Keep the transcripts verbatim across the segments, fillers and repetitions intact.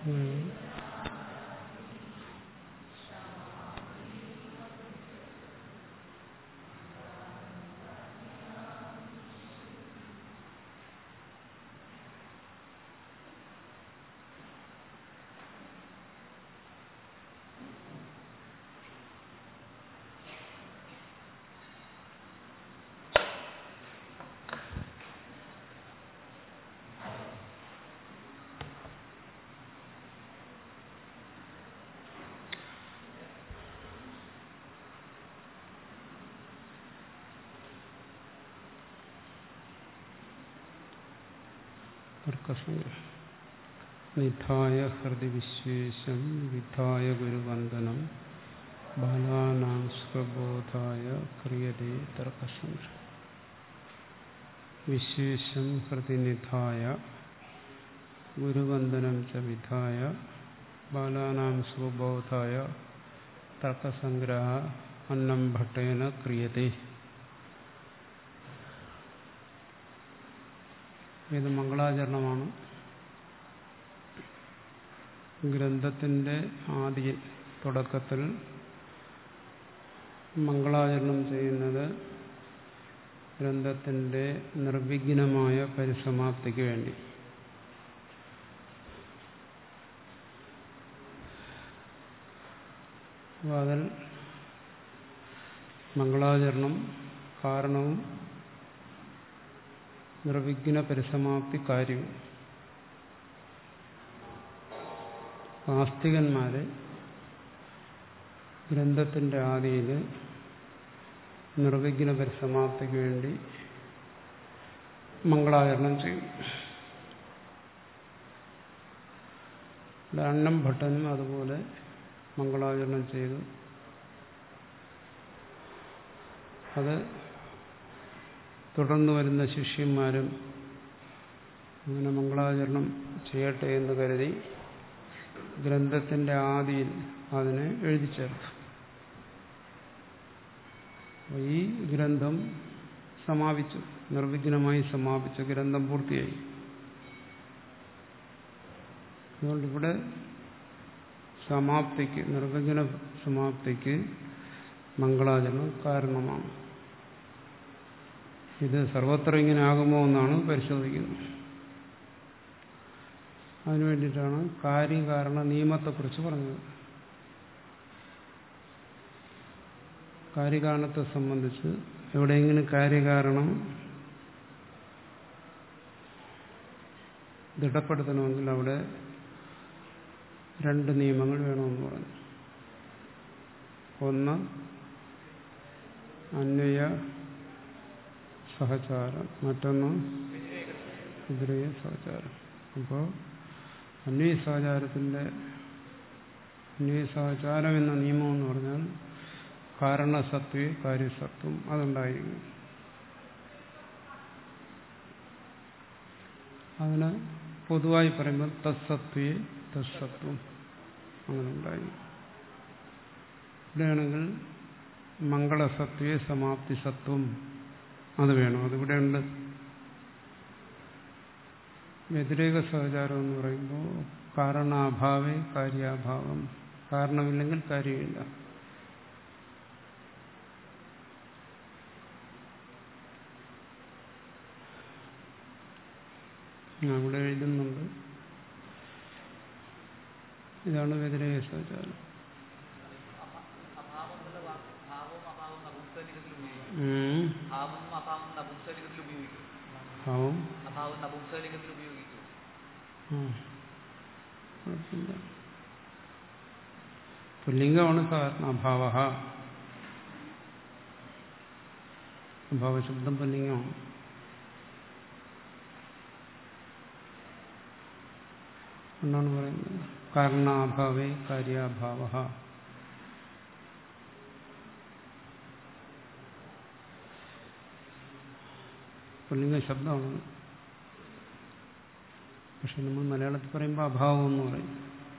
നിധായ ഹൃദി വിശ്വേശം വിധായ ഗുരുവന്ദനം ബാലാനാം സ്വബോധായ ക്രിയതേ തർക്കസംഗ്രഹം. വിശ്വേശം ഹൃദി നിധായ ഗുരുവന്ദനം ച വിധായ ബാലാനാം സ്വബോധായ തർക്കസംഗ്രഹ അന്നം ഭട്ടേന ക്രിയതേ. ഇത് മംഗളാചരണമാണ്. ഗ്രന്ഥത്തിന്റെ ആദ്യ തുടക്കത്തിൽ മംഗളാചരണം ചെയ്യുന്നത് ഗ്രന്ഥത്തിന്റെ നിർവിഘ്നമായ പരിസമാപ്തിക്ക് വേണ്ടി. അതിൽ മംഗളാചരണം കാരണവും നിർവിഘ്ന പരിസമാപ്തി കാര്യവും. ആസ്തികന്മാര് ഗ്രന്ഥത്തിന്റെ ആദിയിൽ നിർവിഘ്ന പരിസമാപ്തിക്ക് വേണ്ടി മംഗളാചരണം ചെയ്യും. അന്നം ഭട്ടനും അതുപോലെ മംഗളാചരണം ചെയ്തു. അത് തുടർന്ന് വരുന്ന ശിഷ്യന്മാരും അങ്ങനെ മംഗളാചരണം ചെയ്യട്ടെ എന്ന് കരുതി ഗ്രന്ഥത്തിന്റെ ആദിയിൽ അതിനെ എഴുതി ചേർത്തു. ഈ ഗ്രന്ഥം സമാപിച്ചു, നിർവിഘ്നമായി സമാപിച്ചു, ഗ്രന്ഥം പൂർത്തിയായി. അതുകൊണ്ടിവിടെ സമാപ്തിക്ക്, നിർവിഘ്ന സമാപ്തിക്ക് മംഗളാചരണം കാരണമാണ്. ഇത് സർവത്ര ഇങ്ങനെ ആകുമോ എന്നാണ് പരിശോധിക്കുന്നത്. അതിനുവേണ്ടിയിട്ടാണ് കാര്യകാരണ നിയമത്തെക്കുറിച്ച് പറഞ്ഞത്. കാര്യകാരണത്തെ സംബന്ധിച്ച് എവിടെയെങ്കിലും കാര്യകാരണം ദൃഢപ്പെടുത്തണമെങ്കിൽ അവിടെ രണ്ട് നിയമങ്ങൾ വേണമെന്ന് പറഞ്ഞു. ഒന്ന് അന്വയ സഹചാരം, മറ്റൊന്ന് വ്യതിരേക സഹചാരം. അപ്പോൾ അന്വയ സഹചാരത്തിന്റെ അന്വയ സഹചാരം എന്ന നിയമം എന്ന് പറഞ്ഞാൽ കാരണസത്വേ കാര്യസത്വം അതുണ്ടായിരിക്കും. അതിന് പൊതുവായി പറയുമ്പോൾ തത്സത്വേ തത്സത്വം അങ്ങനെ ഉണ്ടായിരിക്കും. ഇവിടെയാണെങ്കിൽ മംഗളസത്വേ സമാപ്തി സത്വം അത് വേണം, അതിവിടെ ഉണ്ട്. വ്യതിരേക സഹചാരം എന്ന് പറയുമ്പോൾ കാരണാഭാവേ കാര്യാഭാവം, കാരണമില്ലെങ്കിൽ കാര്യമില്ല. അവിടെ എഴുതുന്നുണ്ട്, ഇതാണ് വ്യതിരേക സഹചാരം. പുല്ലിംഗമാണ് സാധാരണ അഭാവ. അഭാവശബ്ദം പുല്ലിംഗമാണ്. എന്നാണ് പറയുന്നത് കാരണാഭാവേ കാര്യാഭാവ. പുല്ലിംഗ ശബ്ദമാണ്. പക്ഷെ നമ്മൾ മലയാളത്തിൽ പറയുമ്പോൾ അഭാവം എന്ന് പറയും.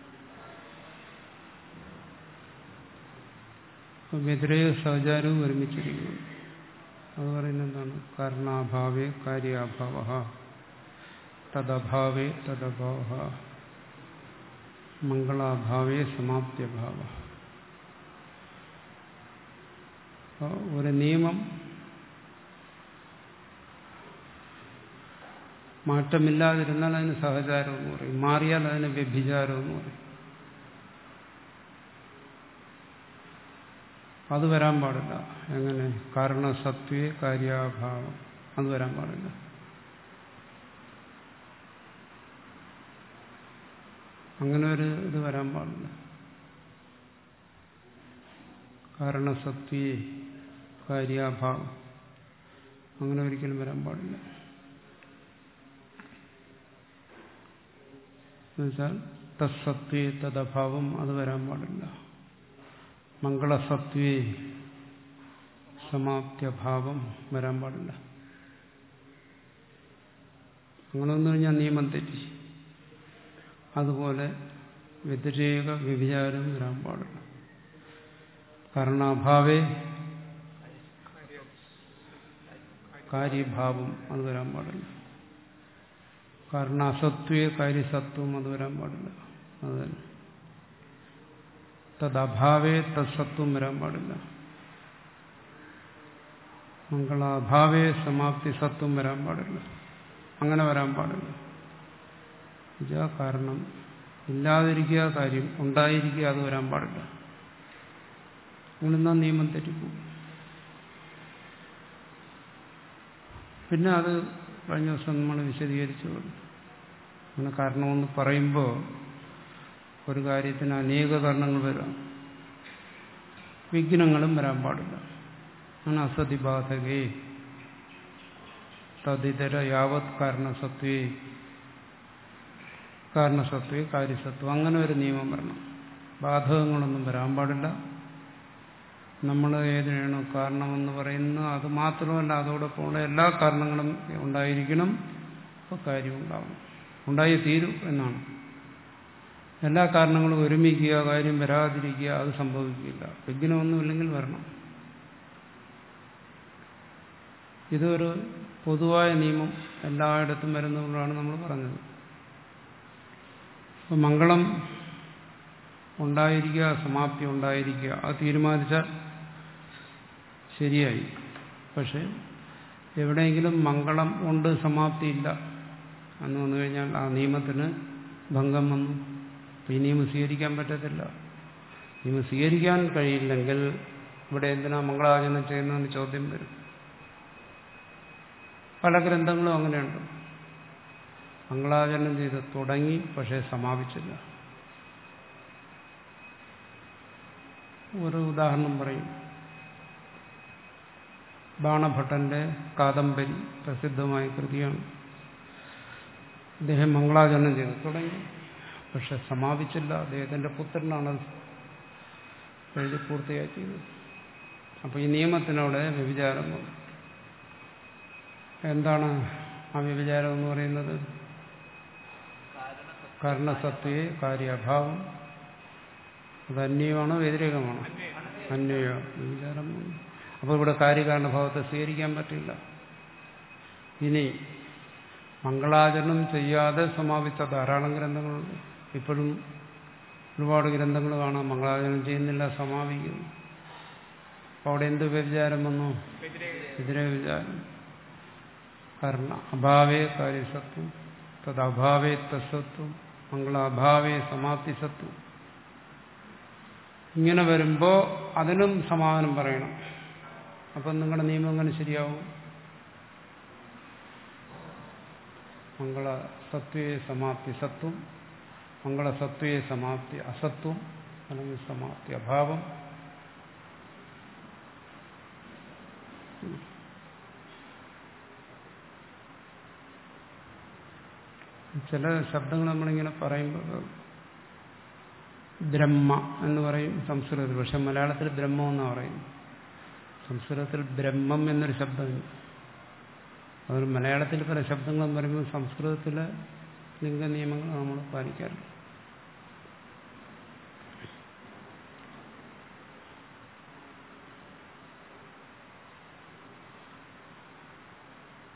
വ്യതിരേക സഹചാരവും ഒരുമിച്ചിരിക്കുന്നു. അത് പറയുന്നത് എന്താണ്? കാരണാഭാവേ കാര്യാഭാവ തദഭാവേ തദഭാവ. മംഗളാഭാവേ സമാപ്ത്യഭാവ. ഒരു നിയമം മാറ്റമില്ലാതിരുന്നാൽ അതിന് സഹചാരം എന്ന് പറയും, മാറിയാൽ അതിന് വ്യഭിചാരം എന്ന് പറയും. അത് വരാൻ പാടില്ല. എങ്ങനെ? കാരണസത്വേ കാര്യാഭാവം, അത് വരാൻ പാടില്ല. അങ്ങനെ ഒരു ഇത് വരാൻ പാടില്ല. കാരണസത്വേ കാര്യാഭാവം അങ്ങനെ ഒരിക്കലും വരാൻ പാടില്ല. എന്നുവെച്ചാൽ തത്സത്വേ തദഭാവം, അത് വരാൻ പാടില്ല. മംഗളസത്വേ സമാപ്ത്യഭാവം വരാൻ പാടില്ല. അങ്ങനെ വന്നു കഴിഞ്ഞാൽ നിയമം തെറ്റി. അതുപോലെ വ്യതിരേക വ്യഭിചാരം വരാൻ പാടില്ല. കാരണാഭാവേ കാര്യഭാവം, അത് വരാൻ പാടില്ല. കാരണാസത്വേ കാര്യസത്വം, അത് വരാൻ പാടില്ല. അത് തന്നെ. തദ്ഭാവേ തത്സത്വം വരാൻ പാടില്ല. മംഗളാഭാവേ സമാപ്തി സത്വം വരാൻ പാടില്ല. അങ്ങനെ വരാൻ പാടില്ല. കാരണം ഇല്ലാതിരിക്കുക കാര്യം ഉണ്ടായിരിക്കുക, അത് വരാൻ പാടില്ല. അങ്ങനെന്നാ നിയമം തെറ്റിപ്പോകും. പിന്നെ അത് കഴിഞ്ഞ ദിവസം നമ്മൾ വിശദീകരിച്ചു. അങ്ങനെ കാരണമെന്ന് പറയുമ്പോൾ ഒരു കാര്യത്തിന് അനേക കാരണങ്ങൾ വരാം, വിഘ്നങ്ങളും വരാൻ പാടില്ല. അങ്ങനെ അസതിബാധകേ തദിതര യാവത് കാരണസത്വേ കാരണസത്വേ കാര്യസത്വം, അങ്ങനെ ഒരു നിയമം വരണം. ബാധകങ്ങളൊന്നും വരാൻ പാടില്ല. നമ്മൾ ഏതിനാണോ കാരണമെന്ന് പറയുന്നത് അത് മാത്രമല്ല, അതോടൊപ്പമുള്ള എല്ലാ കാരണങ്ങളും ഉണ്ടായിരിക്കണം. അപ്പോൾ കാര്യം ഉണ്ടാവണം, ഉണ്ടായി തീരും എന്നാണ്. എല്ലാ കാരണങ്ങളും ഒരുമിക്കുക, കാര്യം വരാതിരിക്കുക, അത് സംഭവിക്കില്ല. വിഘ്നമൊന്നുമില്ലെങ്കിൽ വരണം. ഇതൊരു പൊതുവായ നിയമം, എല്ലായിടത്തും വരുന്നതുകൊണ്ടാണ് നമ്മൾ പറഞ്ഞത്. അപ്പം മംഗളം ഉണ്ടായിരിക്കുക, സമാപ്തി ഉണ്ടായിരിക്കുക, അത് തീരുമാനിച്ചാൽ ശരിയായി. പക്ഷെ എവിടെയെങ്കിലും മംഗളം ഉണ്ട് സമാപ്തി ഇല്ല എന്ന് വന്നു കഴിഞ്ഞാൽ ആ നിയമത്തിന് ഭംഗം വന്നു. അപ്പം ഈ നിയമം സ്വീകരിക്കാൻ പറ്റത്തില്ല. നിയമം സ്വീകരിക്കാൻ കഴിയില്ലെങ്കിൽ ഇവിടെ എന്തിനാ മംഗളാചരണം ചെയ്യുന്നതെന്ന് ചോദ്യം വരും. പല ഗ്രന്ഥങ്ങളും അങ്ങനെയുണ്ട്. മംഗളാചരണം ചെയ്ത് തുടങ്ങി, പക്ഷേ സമാപിച്ചില്ല. ഒരു ഉദാഹരണം പറയും. ബാണഭട്ടന്റെ കാദംബരി പ്രസിദ്ധമായ കൃതിയാണ്. അദ്ദേഹം മംഗളാചരണം ചെയ്ത് തുടങ്ങി, പക്ഷെ സമാപിച്ചില്ല. അദ്ദേഹത്തിന്റെ പുത്രനാണ് എഴുതി പൂർത്തിയാക്കിയത്. അപ്പോൾ ഈ നിയമത്തിനോടെ വ്യഭിചാരം വന്നു. എന്താണ് ആ വ്യഭിചാരം എന്ന് പറയുന്നത്? കാരണസത്വേ കാര്യാഭാവം. അത് അന്വയമാണോ വ്യതിരേകമാണോ? അന്വയ വ്യഭിചാരം. അപ്പോൾ ഇവിടെ കാര്യകാരണഭാവത്തെ സ്വീകരിക്കാൻ പറ്റില്ല. ഇനി മംഗളാചരണം ചെയ്യാതെ സമാപിച്ച ധാരാളം ഗ്രന്ഥങ്ങളുണ്ട്. ഇപ്പോഴും ഒരുപാട് ഗ്രന്ഥങ്ങൾ കാണാം മംഗളാചരണം ചെയ്യുന്നില്ല, സമാപിക്കുന്നു. അപ്പോൾ അവിടെ എന്ത് വ്യഭിചാരം വന്നു? വ്യതിരേക വിചാരം. കാരണം അഭാവേ കാര്യസത്വം, തദ്ഭാവേ തത്സത്വം, മംഗളാഭാവേ സമാപ്തി സത്വം. ഇങ്ങനെ വരുമ്പോൾ അതിനും സമാധാനം പറയണം. അപ്പം നിങ്ങളുടെ നിയമം എങ്ങനെ ശരിയാവും? മംഗളസത്വേ സമാപ്തി സത്വം, മംഗളസത്വേ സമാപ്തി അസത്വം, അല്ലെങ്കിൽ സമാപ്തി അഭാവം. ചില ശബ്ദങ്ങൾ നമ്മളിങ്ങനെ പറയുമ്പോൾ ബ്രഹ്മ എന്ന് പറയും സംസ്കൃതത്തിൽ, പക്ഷെ മലയാളത്തിൽ ബ്രഹ്മം എന്നാണ് പറയുന്നത്. സംസ്കൃതത്തിൽ ബ്രഹ്മം എന്നൊരു ശബ്ദമുണ്ട്. അതുകൊണ്ട് മലയാളത്തിൽ പല ശബ്ദങ്ങളും പറയുമ്പോൾ സംസ്കൃതത്തിലെ ലിംഗ നിയമങ്ങൾ നമ്മൾ പാലിക്കാറുണ്ട്.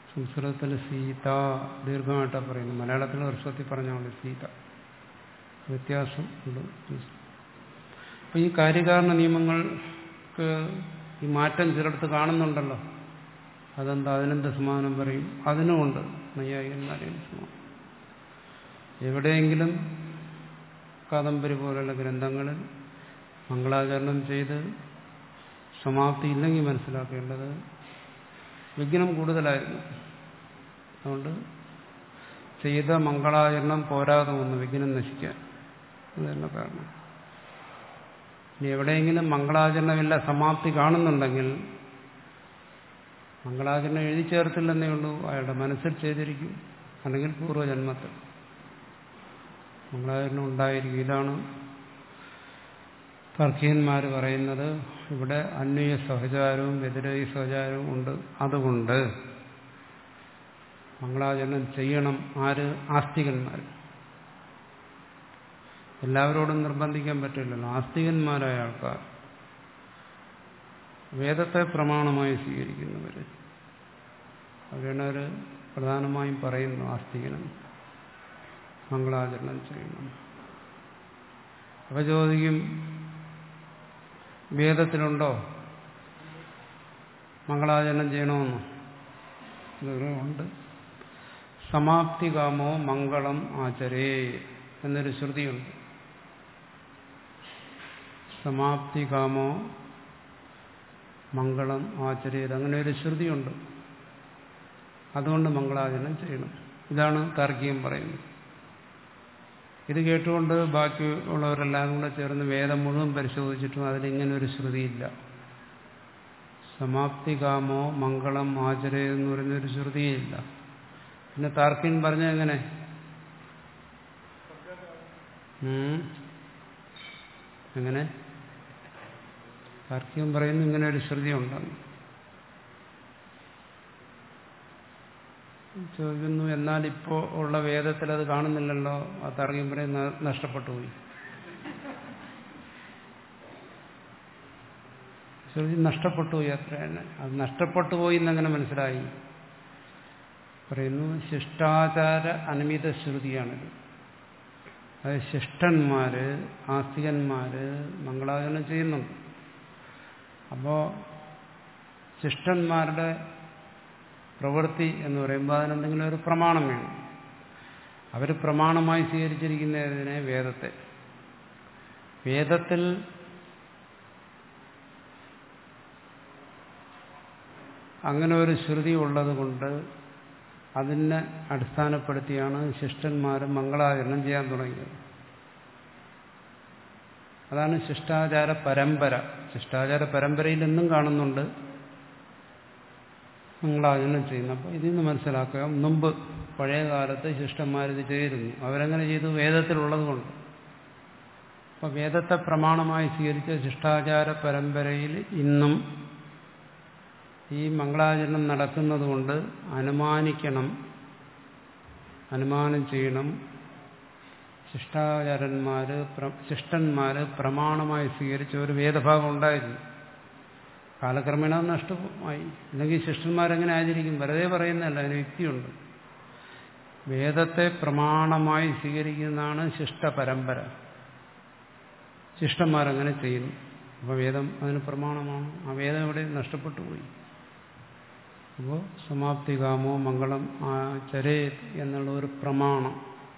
സംസ്കൃതത്തിൽ സീത ദീർഘമായിട്ടാണ് പറയുന്നത്. മലയാളത്തിൽ ഹ്രസ്വത്തിൽ പറഞ്ഞാൽ മതി സീത. വ്യത്യാസം ഉണ്ട്. അപ്പം ഈ കാര്യകാരണ നിയമങ്ങൾക്ക് ഈ മാറ്റം ചിലടത്ത് കാണുന്നുണ്ടല്ലോ. അതെന്താ? അതിനെന്ത് സമാനം പറയും? അതിനുമുണ്ട് നൈയായികന്മാരെയും സമാനം. എവിടെയെങ്കിലും കാദംബരി പോലുള്ള ഗ്രന്ഥങ്ങളിൽ മംഗളാചരണം ചെയ്ത് സമാപ്തി ഇല്ലെങ്കിൽ മനസ്സിലാക്കേണ്ടത് വിഘ്നം കൂടുതലായിരുന്നു. അതുകൊണ്ട് ചെയ്ത മംഗളാചരണം പോരാതെ വന്നു വിഘ്നം നശിക്കാൻ. അതല്ല കാരണം. ഇനി എവിടെയെങ്കിലും മംഗളാചരണമില്ല സമാപ്തി കാണുന്നുണ്ടെങ്കിൽ മംഗളാചരണം എഴുതി ചേർത്തില്ലെന്നേ ഉള്ളൂ, അയാളുടെ മനസ്സിൽ ചെയ്തിരിക്കും, അല്ലെങ്കിൽ പൂർവ്വജന്മത്തിൽ മംഗളാചരണം ഉണ്ടായിരിക്കും. ഇതാണ് തർക്കിയന്മാർ പറയുന്നത്. ഇവിടെ അന്വയ സഹചാരവും വ്യതിരേക സഹചാരവും ഉണ്ട്. അതുകൊണ്ട് മംഗളാചരണം ചെയ്യണം. ആര്? ആസ്തികന്മാർ. എല്ലാവരോടും നിർബന്ധിക്കാൻ പറ്റില്ലല്ലോ. ആസ്തികന്മാരായ ആൾക്കാർ, വേദത്തെ പ്രമാണമായി സ്വീകരിക്കുന്നവർ, അവരാണ് അവർ പ്രധാനമായും പറയുന്നു ആസ്തികനും മംഗളാചരണം ചെയ്യണം. അപ്പൊ ചോദിക്കും, വേദത്തിലുണ്ടോ മംഗളാചരണം ചെയ്യണമെന്ന്? ഉണ്ട്. സമാപ്തികാമോ മംഗളം ആചരേ എന്നൊരു ശ്രുതിയുണ്ട്. സമാപ്തികാമോ മംഗളം ആചരേത്, അങ്ങനെ ഒരു ശ്രുതിയുണ്ട്. അതുകൊണ്ട് മംഗളാചരണം ചെയ്യണം. ഇതാണ് താർക്കികം പറയുന്നത്. ഇത് കേട്ടുകൊണ്ട് ബാക്കിയുള്ളവരെല്ലാം കൂടെ ചേർന്ന് വേദം മുഴുവൻ പരിശോധിച്ചിട്ടും അതിലിങ്ങനെ ഒരു ശ്രുതിയില്ല. സമാപ്തികാമോ മംഗളം ആചരേ എന്ന് പറയുന്നൊരു ശ്രുതിയില്ല. പിന്നെ താർക്കികൻ പറഞ്ഞ എങ്ങനെ? എങ്ങനെ? താർക്കികൻ പറയുന്നു ഇങ്ങനെ ഒരു ശ്രുതി ഉണ്ടെന്ന്. ചോദിക്കുന്നു, എന്നാൽ ഇപ്പോൾ ഉള്ള വേദത്തിൽ അത് കാണുന്നില്ലല്ലോ. ആ താർക്കികൻ പറയും നഷ്ടപ്പെട്ടു പോയി. ശ്രുതി നഷ്ടപ്പെട്ടു പോയി, അത്ര തന്നെ. അത് നഷ്ടപ്പെട്ടു പോയി എന്നെങ്ങനെ മനസ്സിലായി? പറയുന്നു, ശിഷ്ടാചാര അനുമിത ശ്രുതിയാണിത്. അതായത് ശിഷ്ടന്മാര് ആസ്തികന്മാര് മംഗളാചരണം ചെയ്യുന്നുണ്ട്. അപ്പോ ശിഷ്ടന്മാരുടെ പ്രവൃത്തി എന്ന് പറയുമ്പോൾ അതിനെന്തെങ്കിലും ഒരു പ്രമാണം വേണം. അവർ പ്രമാണമായി സ്വീകരിച്ചിരിക്കുന്നതിനെ വേദത്തെ. വേദത്തിൽ അങ്ങനെ ഒരു ശ്രുതി ഉള്ളത് കൊണ്ട് അതിനെ അടിസ്ഥാനപ്പെടുത്തിയാണ് ശിഷ്ടന്മാരും മംഗളാചരണം ചെയ്യാൻ തുടങ്ങിയത്. അതാണ് ശിഷ്ടാചാര പരമ്പര. ശിഷ്ടാചാര പരമ്പരയിൽ എന്നും കാണുന്നുണ്ട് മംഗളാചരണം ചെയ്യുന്നു. അപ്പോൾ ഇതിൽ നിന്ന് മനസ്സിലാക്കുക, മുമ്പ് പഴയ കാലത്ത് ശിഷ്ടന്മാരിത് ചെയ്തിരുന്നു. അവരെങ്ങനെ ചെയ്തു? വേദത്തിലുള്ളത് കൊണ്ട്. അപ്പോൾ വേദത്തെ പ്രമാണമായി സ്വീകരിച്ച ശിഷ്ടാചാര പരമ്പരയിൽ ഇന്നും ഈ മംഗളാചരണം നടക്കുന്നത് കൊണ്ട് അനുമാനിക്കണം, അനുമാനം ചെയ്യണം, ശിഷ്ടാചാരന്മാര് ശിഷ്ടന്മാര് പ്രമാണമായി സ്വീകരിച്ച ഒരു വേദഭാഗം ഉണ്ടായിരുന്നു. കാലക്രമേണ നഷ്ടമായി. അല്ലെങ്കിൽ ശിഷ്ടന്മാരെങ്ങനെ ആചരിക്കും? വെറുതെ പറയുന്നതല്ല, അതിന് യുക്തിയുണ്ട്. വേദത്തെ പ്രമാണമായി സ്വീകരിക്കുന്നതാണ് ശിഷ്ട പരമ്പര. ശിഷ്ടന്മാരങ്ങനെ ചെയ്യുന്നു. അപ്പോൾ വേദം അതിന് പ്രമാണമാണ്. ആ വേദം ഇവിടെ നഷ്ടപ്പെട്ടു പോയി. അപ്പോൾ സമാപ്തികാമോ മംഗളം ആചരേത് എന്നുള്ള ഒരു പ്രമാണം,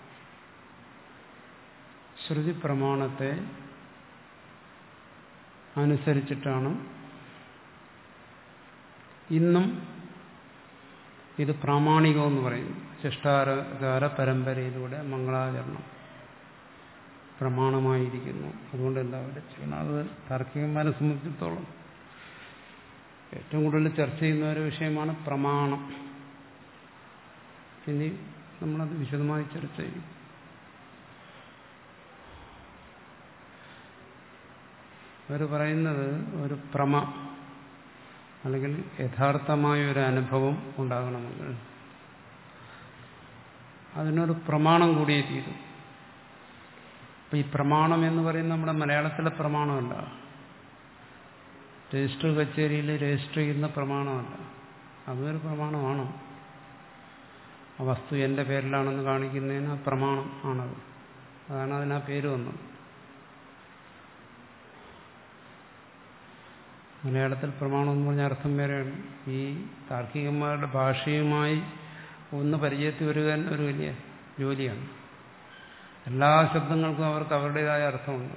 ശ്രുതി പ്രമാണത്തെ അനുസരിച്ചിട്ടാണ് ഇന്നും ഇത് പ്രാമാണികമെന്ന് പറയുന്നു. ശിഷ്ടാചാര പരമ്പരയിലൂടെ മംഗളാചരണം പ്രമാണമായിരിക്കുന്നു. അതുകൊണ്ട് എല്ലാവരും ചെയ്യണം. അത് താർക്കികന്മാരെ സംബന്ധിച്ചിടത്തോളം ഏറ്റവും കൂടുതൽ ചർച്ച ചെയ്യുന്ന ഒരു വിഷയമാണ് പ്രമാണം. ഇനി നമ്മളത് വിശദമായി ചർച്ച ചെയ്യും. അവർ പറയുന്നത് ഒരു പ്രമ അല്ലെങ്കിൽ യഥാർത്ഥമായ ഒരു അനുഭവം ഉണ്ടാകണമെങ്കിൽ അതിനൊരു പ്രമാണം കൂടിയേ തീരും. അപ്പം ഈ പ്രമാണം എന്ന് പറയുന്നത് നമ്മുടെ മലയാളത്തിലെ പ്രമാണമല്ല, രജിസ്റ്റർ കച്ചേരിയിൽ രജിസ്റ്റർ ചെയ്യുന്ന പ്രമാണമല്ല. അതൊരു പ്രമാണമാണ്. ആ വസ്തു എൻ്റെ പേരിലാണെന്ന് കാണിക്കുന്നതിന് പ്രമാണം ആണത്. അതാണ് അതിനാ പേര് വന്നത്. മലയാളത്തിൽ പ്രമാണം എന്ന് പറഞ്ഞ അർത്ഥം വേറെയാണ്. ഈ താർക്കികന്മാരുടെ ഭാഷയുമായി ഒന്ന് പരിചയത്തിൽ വരിക ഒരു വലിയ ജോലിയാണ്. എല്ലാ ശബ്ദങ്ങൾക്കും അവർക്ക് അവരുടേതായ അർത്ഥമുണ്ട്.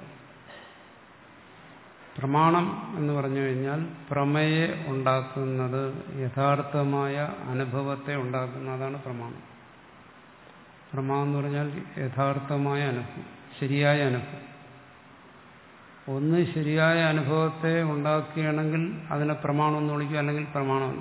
പ്രമാണം എന്ന് പറഞ്ഞു കഴിഞ്ഞാൽ പ്രമേയെ ഉണ്ടാക്കുന്നത്, യഥാർത്ഥമായ അനുഭവത്തെ ഉണ്ടാക്കുന്നതാണ് പ്രമാണം. പ്രമാണം എന്ന് പറഞ്ഞാൽ യഥാർത്ഥമായ അനുഭവം, ശരിയായ അനുഭവം. ഒന്ന് ശരിയായ അനുഭവത്തെ ഉണ്ടാക്കുകയാണെങ്കിൽ അതിനെ പ്രമാണം എന്ന് വിളിക്കുക, അല്ലെങ്കിൽ പ്രമാണമല്ല.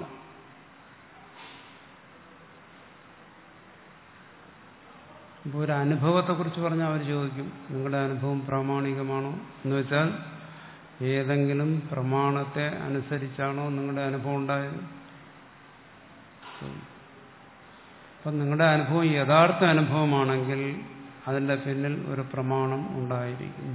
ഇപ്പോൾ ഒരു അനുഭവത്തെക്കുറിച്ച് പറഞ്ഞാൽ അവർ ചോദിക്കും, നിങ്ങളുടെ അനുഭവം പ്രാമാണികമാണോ എന്ന് വെച്ചാൽ ഏതെങ്കിലും പ്രമാണത്തെ അനുസരിച്ചാണോ നിങ്ങളുടെ അനുഭവം ഉണ്ടായത്? അപ്പം നിങ്ങളുടെ അനുഭവം യഥാർത്ഥ അനുഭവമാണെങ്കിൽ അതിൻ്റെ പിന്നിൽ ഒരു പ്രമാണം ഉണ്ടായിരിക്കും.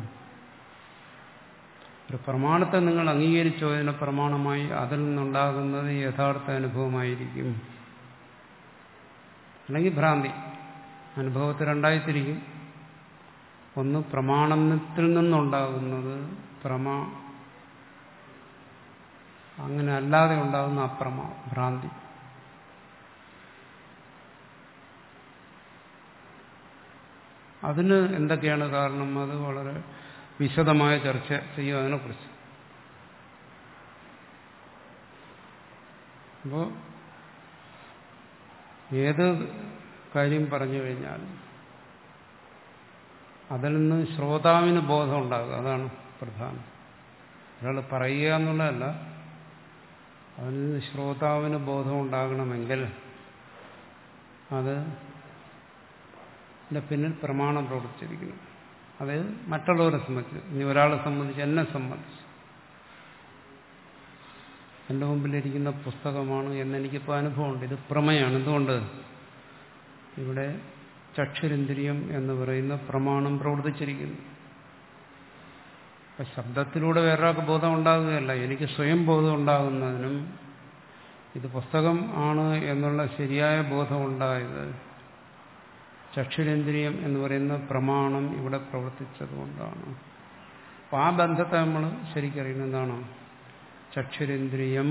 ഒരു പ്രമാണത്തെ നിങ്ങൾ അംഗീകരിച്ചോ അതിനെ പ്രമാണമായി, അതിൽ നിന്നുണ്ടാകുന്നത് യഥാർത്ഥ അനുഭവമായിരിക്കും. അല്ലെങ്കിൽ ഭ്രാന്തി. അനുഭവത്തെ രണ്ടായിത്തിരിക്കും. ഒന്ന് പ്രമാണത്തിൽ നിന്നുണ്ടാകുന്നത് പ്രമാ, അങ്ങനെ അല്ലാതെ ഉണ്ടാകുന്ന അപ്രമാ, ഭ്രാന്തി. അതിന് എന്തൊക്കെയാണ് കാരണം? അത് വളരെ വിശദമായ ചർച്ച ചെയ്യും അതിനെക്കുറിച്ച്. അപ്പോൾ ഏത് കാര്യം പറഞ്ഞു കഴിഞ്ഞാൽ അതിൽ നിന്ന് ശ്രോതാവിന് ബോധം ഉണ്ടാകുക, അതാണ് പ്രധാനം. ഒരാൾ പറയുക എന്നുള്ളതല്ല, അതിൽ നിന്ന് ശ്രോതാവിന് ബോധം ഉണ്ടാകണമെങ്കിൽ അത് ഇതിൻ്റെ പിന്നിൽ പ്രമാണം പ്രവർത്തിച്ചിരിക്കുന്നു. അത് മറ്റുള്ളവരെ സംബന്ധിച്ച്, ഇനി ഒരാളെ സംബന്ധിച്ച്, എന്നെ സംബന്ധിച്ച് എൻ്റെ മുമ്പിലിരിക്കുന്ന പുസ്തകമാണ് എന്നെനിക്കിപ്പോൾ അനുഭവമുണ്ട്. ഇത് പ്രമേയാണ്. എന്തുകൊണ്ട്? ഇവിടെ ചക്ഷുരേന്ദ്രിയം എന്ന് പറയുന്ന പ്രമാണം പ്രവർത്തിച്ചിരിക്കുന്നു. അപ്പം ശബ്ദത്തിലൂടെ വേറൊരാൾക്ക് ബോധം ഉണ്ടാകുകയല്ല, എനിക്ക് സ്വയം ബോധം ഉണ്ടാകുന്നതിനും ഇത് പുസ്തകം ആണ് എന്നുള്ള ശരിയായ ബോധം ഉണ്ടായത് ചക്ഷുരേന്ദ്രിയം എന്ന് പറയുന്ന പ്രമാണം ഇവിടെ പ്രവർത്തിച്ചതുകൊണ്ടാണ്. അപ്പം ആ ബന്ധത്തെ നമ്മൾ ശരിക്കറിയുന്നത് എന്താണ്? ചക്ഷുരേന്ദ്രിയം,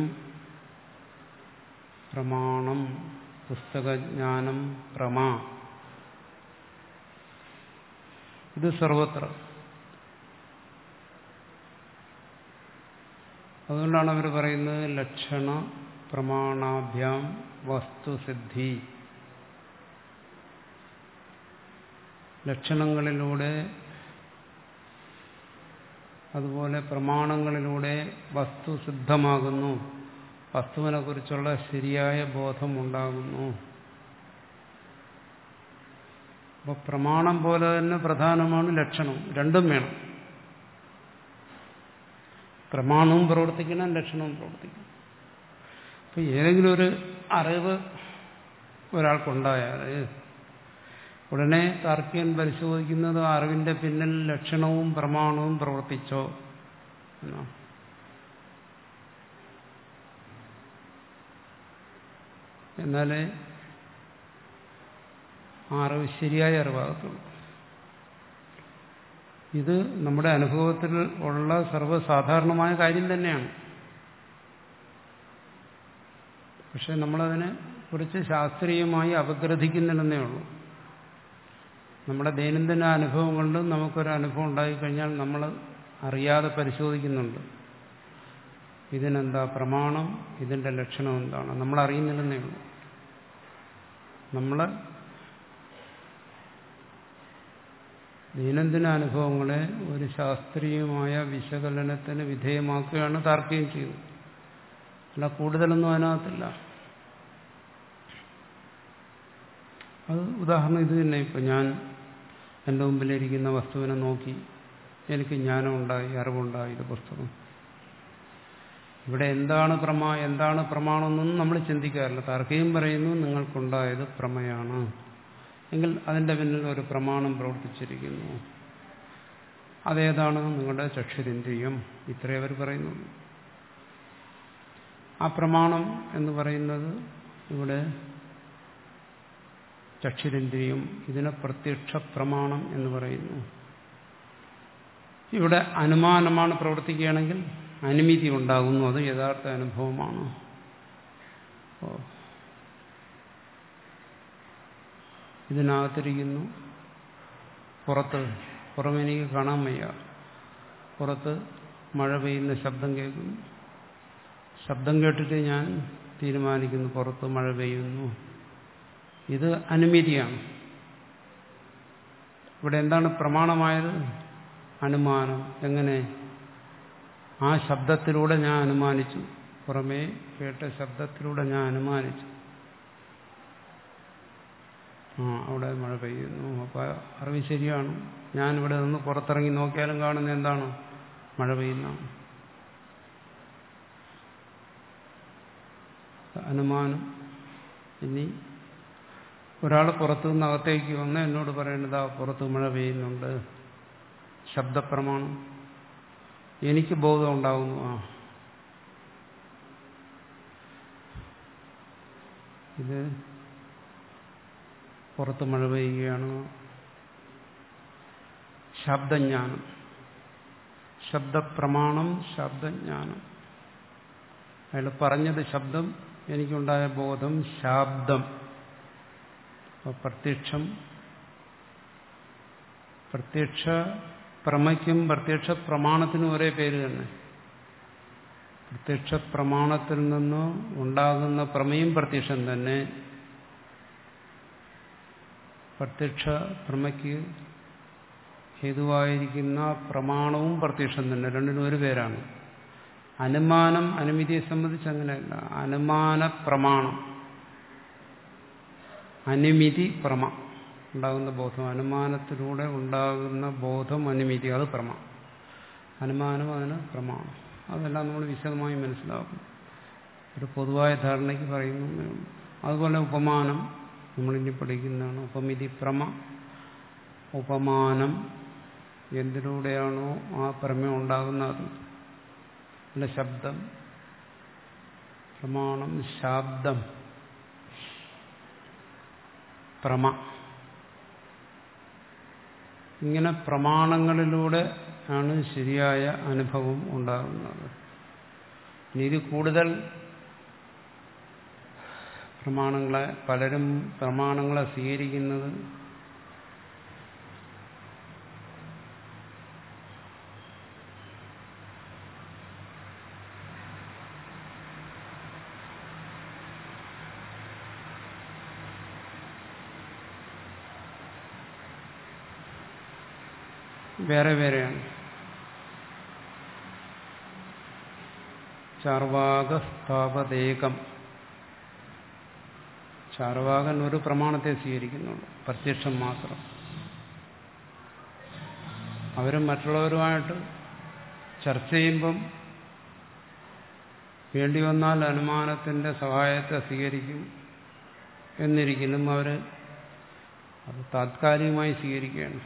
പ്രമാണം, പുസ്തകജ്ഞാനം, പ്രമാ, ഇത് സർവത്ര. അതുകൊണ്ടാണ് അവർ പറയുന്നത് ലക്ഷണ പ്രമാണാഭ്യാം വസ്തുസിദ്ധി. ലക്ഷണങ്ങളിലൂടെ അതുപോലെ പ്രമാണങ്ങളിലൂടെ വസ്തു സിദ്ധമാകുന്നു, വസ്തുവിനെ കുറിച്ചുള്ള ശരിയായ ബോധം ഉണ്ടാകുന്നു. അപ്പോൾ പ്രമാണം പോലെ തന്നെ പ്രധാനമാണ് ലക്ഷണം. രണ്ടും വേണം. പ്രമാണവും പ്രവർത്തിക്കണം, ലക്ഷണവും പ്രവർത്തിക്കണം. അപ്പോൾ ഏതെങ്കിലും ഒരു അറിവ് ഒരാൾക്കുണ്ടായാൽ ഉടനെ താർക്കികൻ പരിശോധിക്കുന്നത് ആ അറിവിന്റെ പിന്നിൽ ലക്ഷണവും പ്രമാണവും പ്രവർത്തിച്ചോ എന്നാണ്. എന്നാലേ ആ അറിവ് ശരിയായ അറിവാകത്തുള്ളൂ. ഇത് നമ്മുടെ അനുഭവത്തിൽ ഉള്ള സർവ്വസാധാരണമായ കാര്യം തന്നെയാണ്. പക്ഷെ നമ്മളതിനെ കുറിച്ച് ശാസ്ത്രീയമായി അപഗ്രഥിക്കുന്നില്ലെന്നേ ഉള്ളൂ. നമ്മുടെ ദൈനംദിന അനുഭവം കൊണ്ട് നമുക്കൊരു അനുഭവം ഉണ്ടായിക്കഴിഞ്ഞാൽ നമ്മൾ അറിയാതെ പരിശോധിക്കുന്നുണ്ട്. ഇതിനെന്താ പ്രമാണം, ഇതിൻ്റെ ലക്ഷണം എന്താണ്, നമ്മൾ അറിയുന്നില്ലെന്നേ ഉള്ളൂ. നമ്മൾ ദൈനംദിന അനുഭവങ്ങളെ ഒരു ശാസ്ത്രീയമായ വിശകലനത്തിന് വിധേയമാക്കുകയാണ് താർക്കികം ചെയ്യുന്നത്. അല്ല കൂടുതലൊന്നും അതിനകത്തില്ല. അത് ഉദാഹരണം ഇത് തന്നെ. ഇപ്പം ഞാൻ എൻ്റെ മുമ്പിലിരിക്കുന്ന വസ്തുവിനെ നോക്കി എനിക്ക് ജ്ഞാനം ഉണ്ടായി, അറിവുണ്ടായി, ഇത് പുസ്തകം. ഇവിടെ എന്താണ് പ്രമാ എന്താണ് പ്രമാണമെന്നൊന്നും നമ്മൾ ചിന്തിക്കാറില്ല. താർക്കികം പറയുന്നു നിങ്ങൾക്കുണ്ടായത് പ്രമയാണ് എങ്കിൽ അതിൻ്റെ പിന്നിൽ ഒരു പ്രമാണം പ്രവർത്തിച്ചിരിക്കുന്നു. അതേതാണ്? നിങ്ങളുടെ ചക്ഷുരേന്ദ്രിയം. ഇത്രയേ അവർ പറയുന്നുള്ളൂ. ആ പ്രമാണം എന്ന് പറയുന്നത് ഇവിടെ ചക്ഷുരേന്ദ്രിയം, ഇതിനെ പ്രത്യക്ഷ പ്രമാണം എന്ന് പറയുന്നു. ഇവിടെ അനുമാനമാണ് പ്രവർത്തിക്കുകയാണെങ്കിൽ അനുമതി ഉണ്ടാകുന്നു, അത് യഥാർത്ഥ അനുഭവമാണ്. ഇതിനകത്തിരിക്കുന്നു, പുറത്ത് പുറമെനിക്ക് കാണാൻ വയ്യ, പുറത്ത് മഴ പെയ്യുന്ന ശബ്ദം കേൾക്കുന്നു. ശബ്ദം കേട്ടിട്ട് ഞാൻ തീരുമാനിക്കുന്നു പുറത്ത് മഴ പെയ്യുന്നു. ഇത് അനുമതിയാണ്. ഇവിടെ എന്താണ് പ്രമാണമായത്? അനുമാനം. എങ്ങനെ? ആ ശബ്ദത്തിലൂടെ ഞാൻ അനുമാനിച്ചു, പുറമേ കേട്ട ശബ്ദത്തിലൂടെ ഞാൻ അനുമാനിച്ചു, ആ അവിടെ മഴ പെയ്യുന്നു. അപ്പോൾ അറിവ് ശരിയാണ്. ഞാനിവിടെ നിന്ന് പുറത്തിറങ്ങി നോക്കിയാലും കാണുന്ന എന്താണ്? മഴ പെയ്യുന്നതാണ്. അനുമാനം. ഇനി ഒരാൾ പുറത്തു നിന്ന് അകത്തേക്ക് വന്ന് എന്നോട് പറയേണ്ടതാ പുറത്ത് മഴ പെയ്യുന്നുണ്ട്, ശബ്ദപ്രമാണം. എനിക്ക് ബോധം ഉണ്ടാകുന്നു, ആ ഇത് പുറത്ത് മഴ പെയ്യുകയാണ്. ശബ്ദജ്ഞാനം, ശബ്ദപ്രമാണം, ശബ്ദജ്ഞാനം. അയാൾ പറഞ്ഞത് ശബ്ദം, എനിക്കുണ്ടായ ബോധം ശബ്ദം. പ്രത്യക്ഷം, പ്രത്യക്ഷ പ്രമയ്ക്കും പ്രത്യക്ഷ പ്രമാണത്തിനും ഒരേ പേര് തന്നെ. പ്രത്യക്ഷ പ്രമാണത്തിൽ നിന്ന് ഉണ്ടാകുന്ന പ്രമയും പ്രത്യക്ഷം തന്നെ. പ്രത്യക്ഷ പ്രമയ്ക്ക് ഹേതുവായിരിക്കുന്ന പ്രമാണവും പ്രത്യക്ഷം തന്നെ, രണ്ടിനും ഒരു പേരാണ്. അനുമാനം അനുമതിയെ സംബന്ധിച്ച് അങ്ങനെയല്ല. അനുമാന പ്രമാണം, അനുമിതി പ്രമ ഉണ്ടാകുന്ന ബോധം, അനുമാനത്തിലൂടെ ഉണ്ടാകുന്ന ബോധം അനുമിതി, അത് പ്രമ. അനുമാനം അതിന് പ്രമാണം. അതെല്ലാം നമ്മൾ വിശദമായി മനസ്സിലാക്കും. ഒരു പൊതുവായ ധാരണയ്ക്ക് പറയുന്നു. അതുപോലെ ഉപമാനം നമ്മളിനി പഠിക്കുന്നതാണ്. ഉപമിതി പ്രമ. ഉപമാനം എന്തിലൂടെയാണോ ആ പ്രമേയം ഉണ്ടാകുന്നത്, അല്ല ശബ്ദം. പ്രമാണം ശബ്ദം, പ്രമ. ഇങ്ങനെ പ്രമാണങ്ങളിലൂടെ ആണ് ശരിയായ അനുഭവം ഉണ്ടാകുന്നത്. ഇനി ഇത് കൂടുതൽ പ്രമാണങ്ങളെ, പലരും പ്രമാണങ്ങളെ സ്വീകരിക്കുന്നത് വേറെ വേറെയാണ്. ചാർവാകസ്ഥാപതേകം. ചാർവാകൻ ഒരു പ്രമാണത്തെ സ്വീകരിക്കുന്നുള്ളൂ, പ്രത്യക്ഷം മാത്രം. അവരും മറ്റുള്ളവരുമായിട്ട് ചർച്ച ചെയ്യുമ്പം വേണ്ടി വന്നാൽ അനുമാനത്തിന്റെ സഹായത്തെ സ്വീകരിക്കും എന്നിരിക്കലും അവർ അത് താത്കാലികമായി സ്വീകരിക്കുകയാണ്.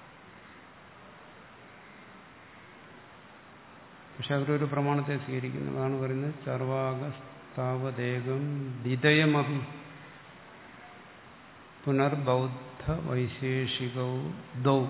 പക്ഷെ അവരൊരു പ്രമാണത്തെ സ്വീകരിക്കുന്നു. അതാണ് പറയുന്നത് ചർവാകസ്ഥാവദേകം ദ്വിതയമപി പുനർബൗദ്ധ വൈശേഷികൗ ദൗ.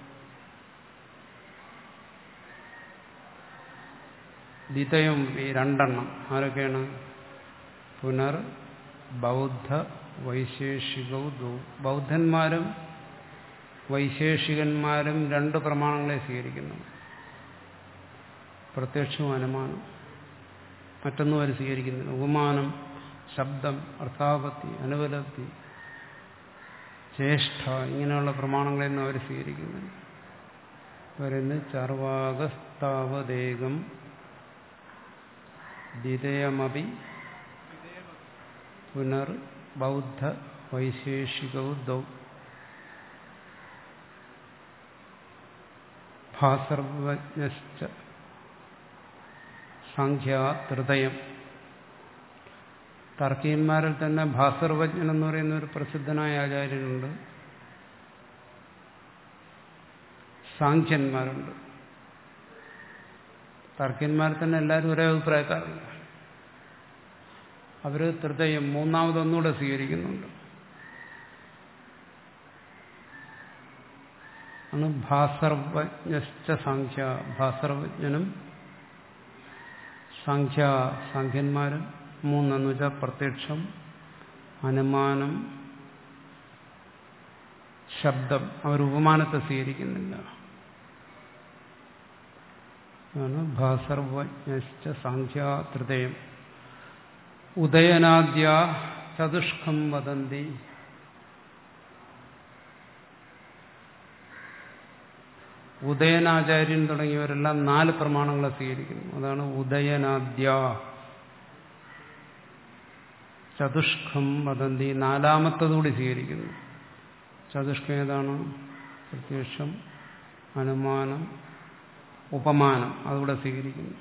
ദ്വിതയം ഈ രണ്ടെണ്ണം ആരൊക്കെയാണ്? പുനർ ബൗദ്ധ വൈശേഷികൗ ദൗ. ബൗദ്ധന്മാരും വൈശേഷികന്മാരും രണ്ട് പ്രമാണങ്ങളെ സ്വീകരിക്കുന്നു, പ്രത്യക്ഷവും അനുമാനം. മറ്റൊന്നും അവർ സ്വീകരിക്കുന്നില്ല. ഉപമാനം, ശബ്ദം, അർത്ഥാപത്തി, അനുപലബ്ധി, ചേഷ്ട, ഇങ്ങനെയുള്ള പ്രമാണങ്ങളെയൊന്നും അവർ സ്വീകരിക്കുന്നില്ല. പറയുന്നത് ചർവാകസ്ഥാവദേകം ദ്വിതയമപി പുനർ ബൗദ്ധ വൈശേഷികൗ ദൗ. ഭാസർവജ്ഞശ്ച സാഖ്യാതൃതയം. തർക്കീന്മാരിൽ തന്നെ ഭാസർവജ്ഞൻ എന്ന് പറയുന്ന ഒരു പ്രസിദ്ധനായ ആചാര്യനുണ്ട്. സാഖ്യന്മാരുണ്ട്. തർക്കന്മാരിൽ തന്നെ എല്ലാവരും ഒരേ അഭിപ്രായക്കാരുണ്ട്. അവർ തൃതയം മൂന്നാമതൊന്നുകൂടെ സ്വീകരിക്കുന്നുണ്ട്. ആണ് ഭാസർവജ്ഞശ്ച സാഖ്യ. ഭാസർവജ്ഞനും സാഖ്യ സാഖ്യന്മാരും മൂന്നെന്ന് വെച്ചാൽ പ്രത്യക്ഷം, അനുമാനം, ശബ്ദം. അവർ ഉപമാനത്തെ സ്വീകരിക്കുന്നില്ല. അതാണ് ഭാസർവജ്ഞശ്ച സാഖ്യ തൃതയം. ഉദയനാദ്യ ചതുഷ്കം വദന്തി. ഉദയനാചാര്യൻ തുടങ്ങിയവരെല്ലാം നാല് പ്രമാണങ്ങളെ സ്വീകരിക്കുന്നു. അതാണ് ഉദയനാദ്യ ചതുഷ്കം വദന്തി. നാലാമത്തതുകൂടി സ്വീകരിക്കുന്നു. ചതുഷ്കം ഏതാണ്? പ്രത്യക്ഷം, അനുമാനം, ഉപമാനം. അതുകൂടെ സ്വീകരിക്കുന്നു.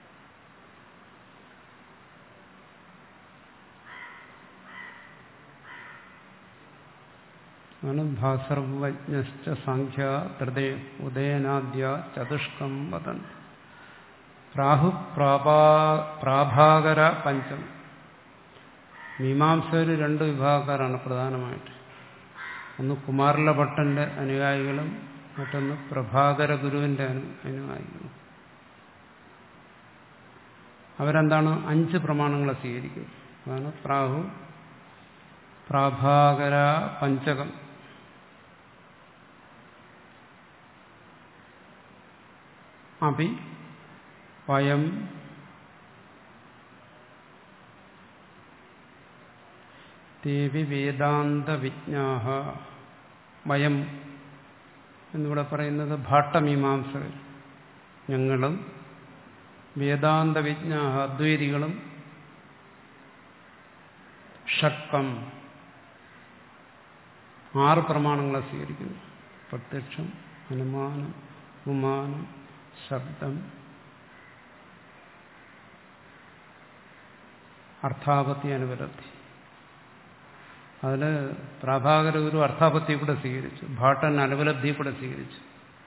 അതാണ് ഭാസർവജ്ഞശ്ച സാഖ്യ തൃതയം ഉദയനാദ്യ ചതുഷ്കം വദന്തി. പ്രാഹു പ്രാഭാകര പഞ്ചം. മീമാംസകർ രണ്ട് വിഭാഗക്കാരാണ് പ്രധാനമായിട്ട്. ഒന്ന് കുമാരല ഭട്ടന്റെ അനുയായികളും മറ്റൊന്ന് പ്രഭാകര ഗുരുവിന്റെ അനുയായികളും. അവരെന്താണ്? അഞ്ച് പ്രമാണങ്ങളെ സ്വീകരിക്കുന്നത്. അതാണ് പ്രാഹു പ്രാഭാകര പഞ്ചകം. അപി വയം ദേവി വേദാന്ത വിജ്ഞാഹ. വയം എന്നിവിടെ പറയുന്നത് ഭാട്ടമീമാംസകർ, ഞങ്ങളും വേദാന്ത വിജ്ഞാഹ അദ്വൈതികളും ഷട്കം ആറ് പ്രമാണങ്ങളെ സ്വീകരിക്കുന്നു. പ്രത്യക്ഷം, അനുമാനം, ഉപമാനം, ശബ്ദം, അർത്ഥാപത്തി, അനുപലബ്ധി. അതിൽ പ്രാഭാകര ഗുരു അർത്ഥാപത്തി കൂടെ സ്വീകരിച്ചു, ഭാട്ടൻ അനുപലബ്ധി കൂടെ സ്വീകരിച്ചു.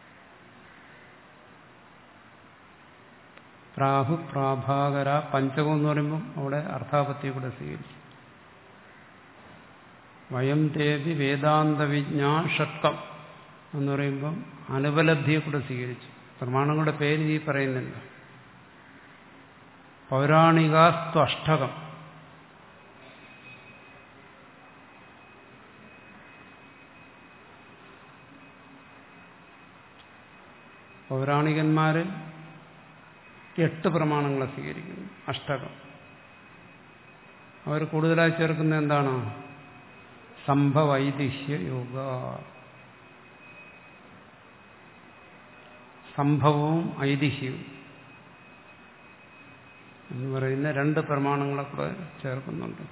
പ്രാഹു പ്രാഭാകര പഞ്ചകം എന്ന് പറയുമ്പം അവിടെ അർത്ഥാപത്തി കൂടെ സ്വീകരിച്ചു. വയം തേവി വേദാന്ത വിജ്ഞാ ഷട്കം എന്ന് പറയുമ്പം അനുപലബ്ധിയെ കൂടെ സ്വീകരിച്ചു. പ്രമാണങ്ങളുടെ പേര് ഈ പറയുന്നില്ല. പൗരാണികാസ്തു അഷ്ടകം. പൗരാണികന്മാര് എട്ട് പ്രമാണങ്ങളെ സ്വീകരിക്കുന്നു. അഷ്ടകം. അവർ കൂടുതലായി ചേർക്കുന്നത് എന്താണ്? സംഭവൈതിഹ്യ യോഗ. സംഭവവും ഐതിഹ്യവും എന്ന് പറയുന്ന രണ്ട് പ്രമാണങ്ങളെ കൂടെ ചേർക്കുന്നുണ്ട്.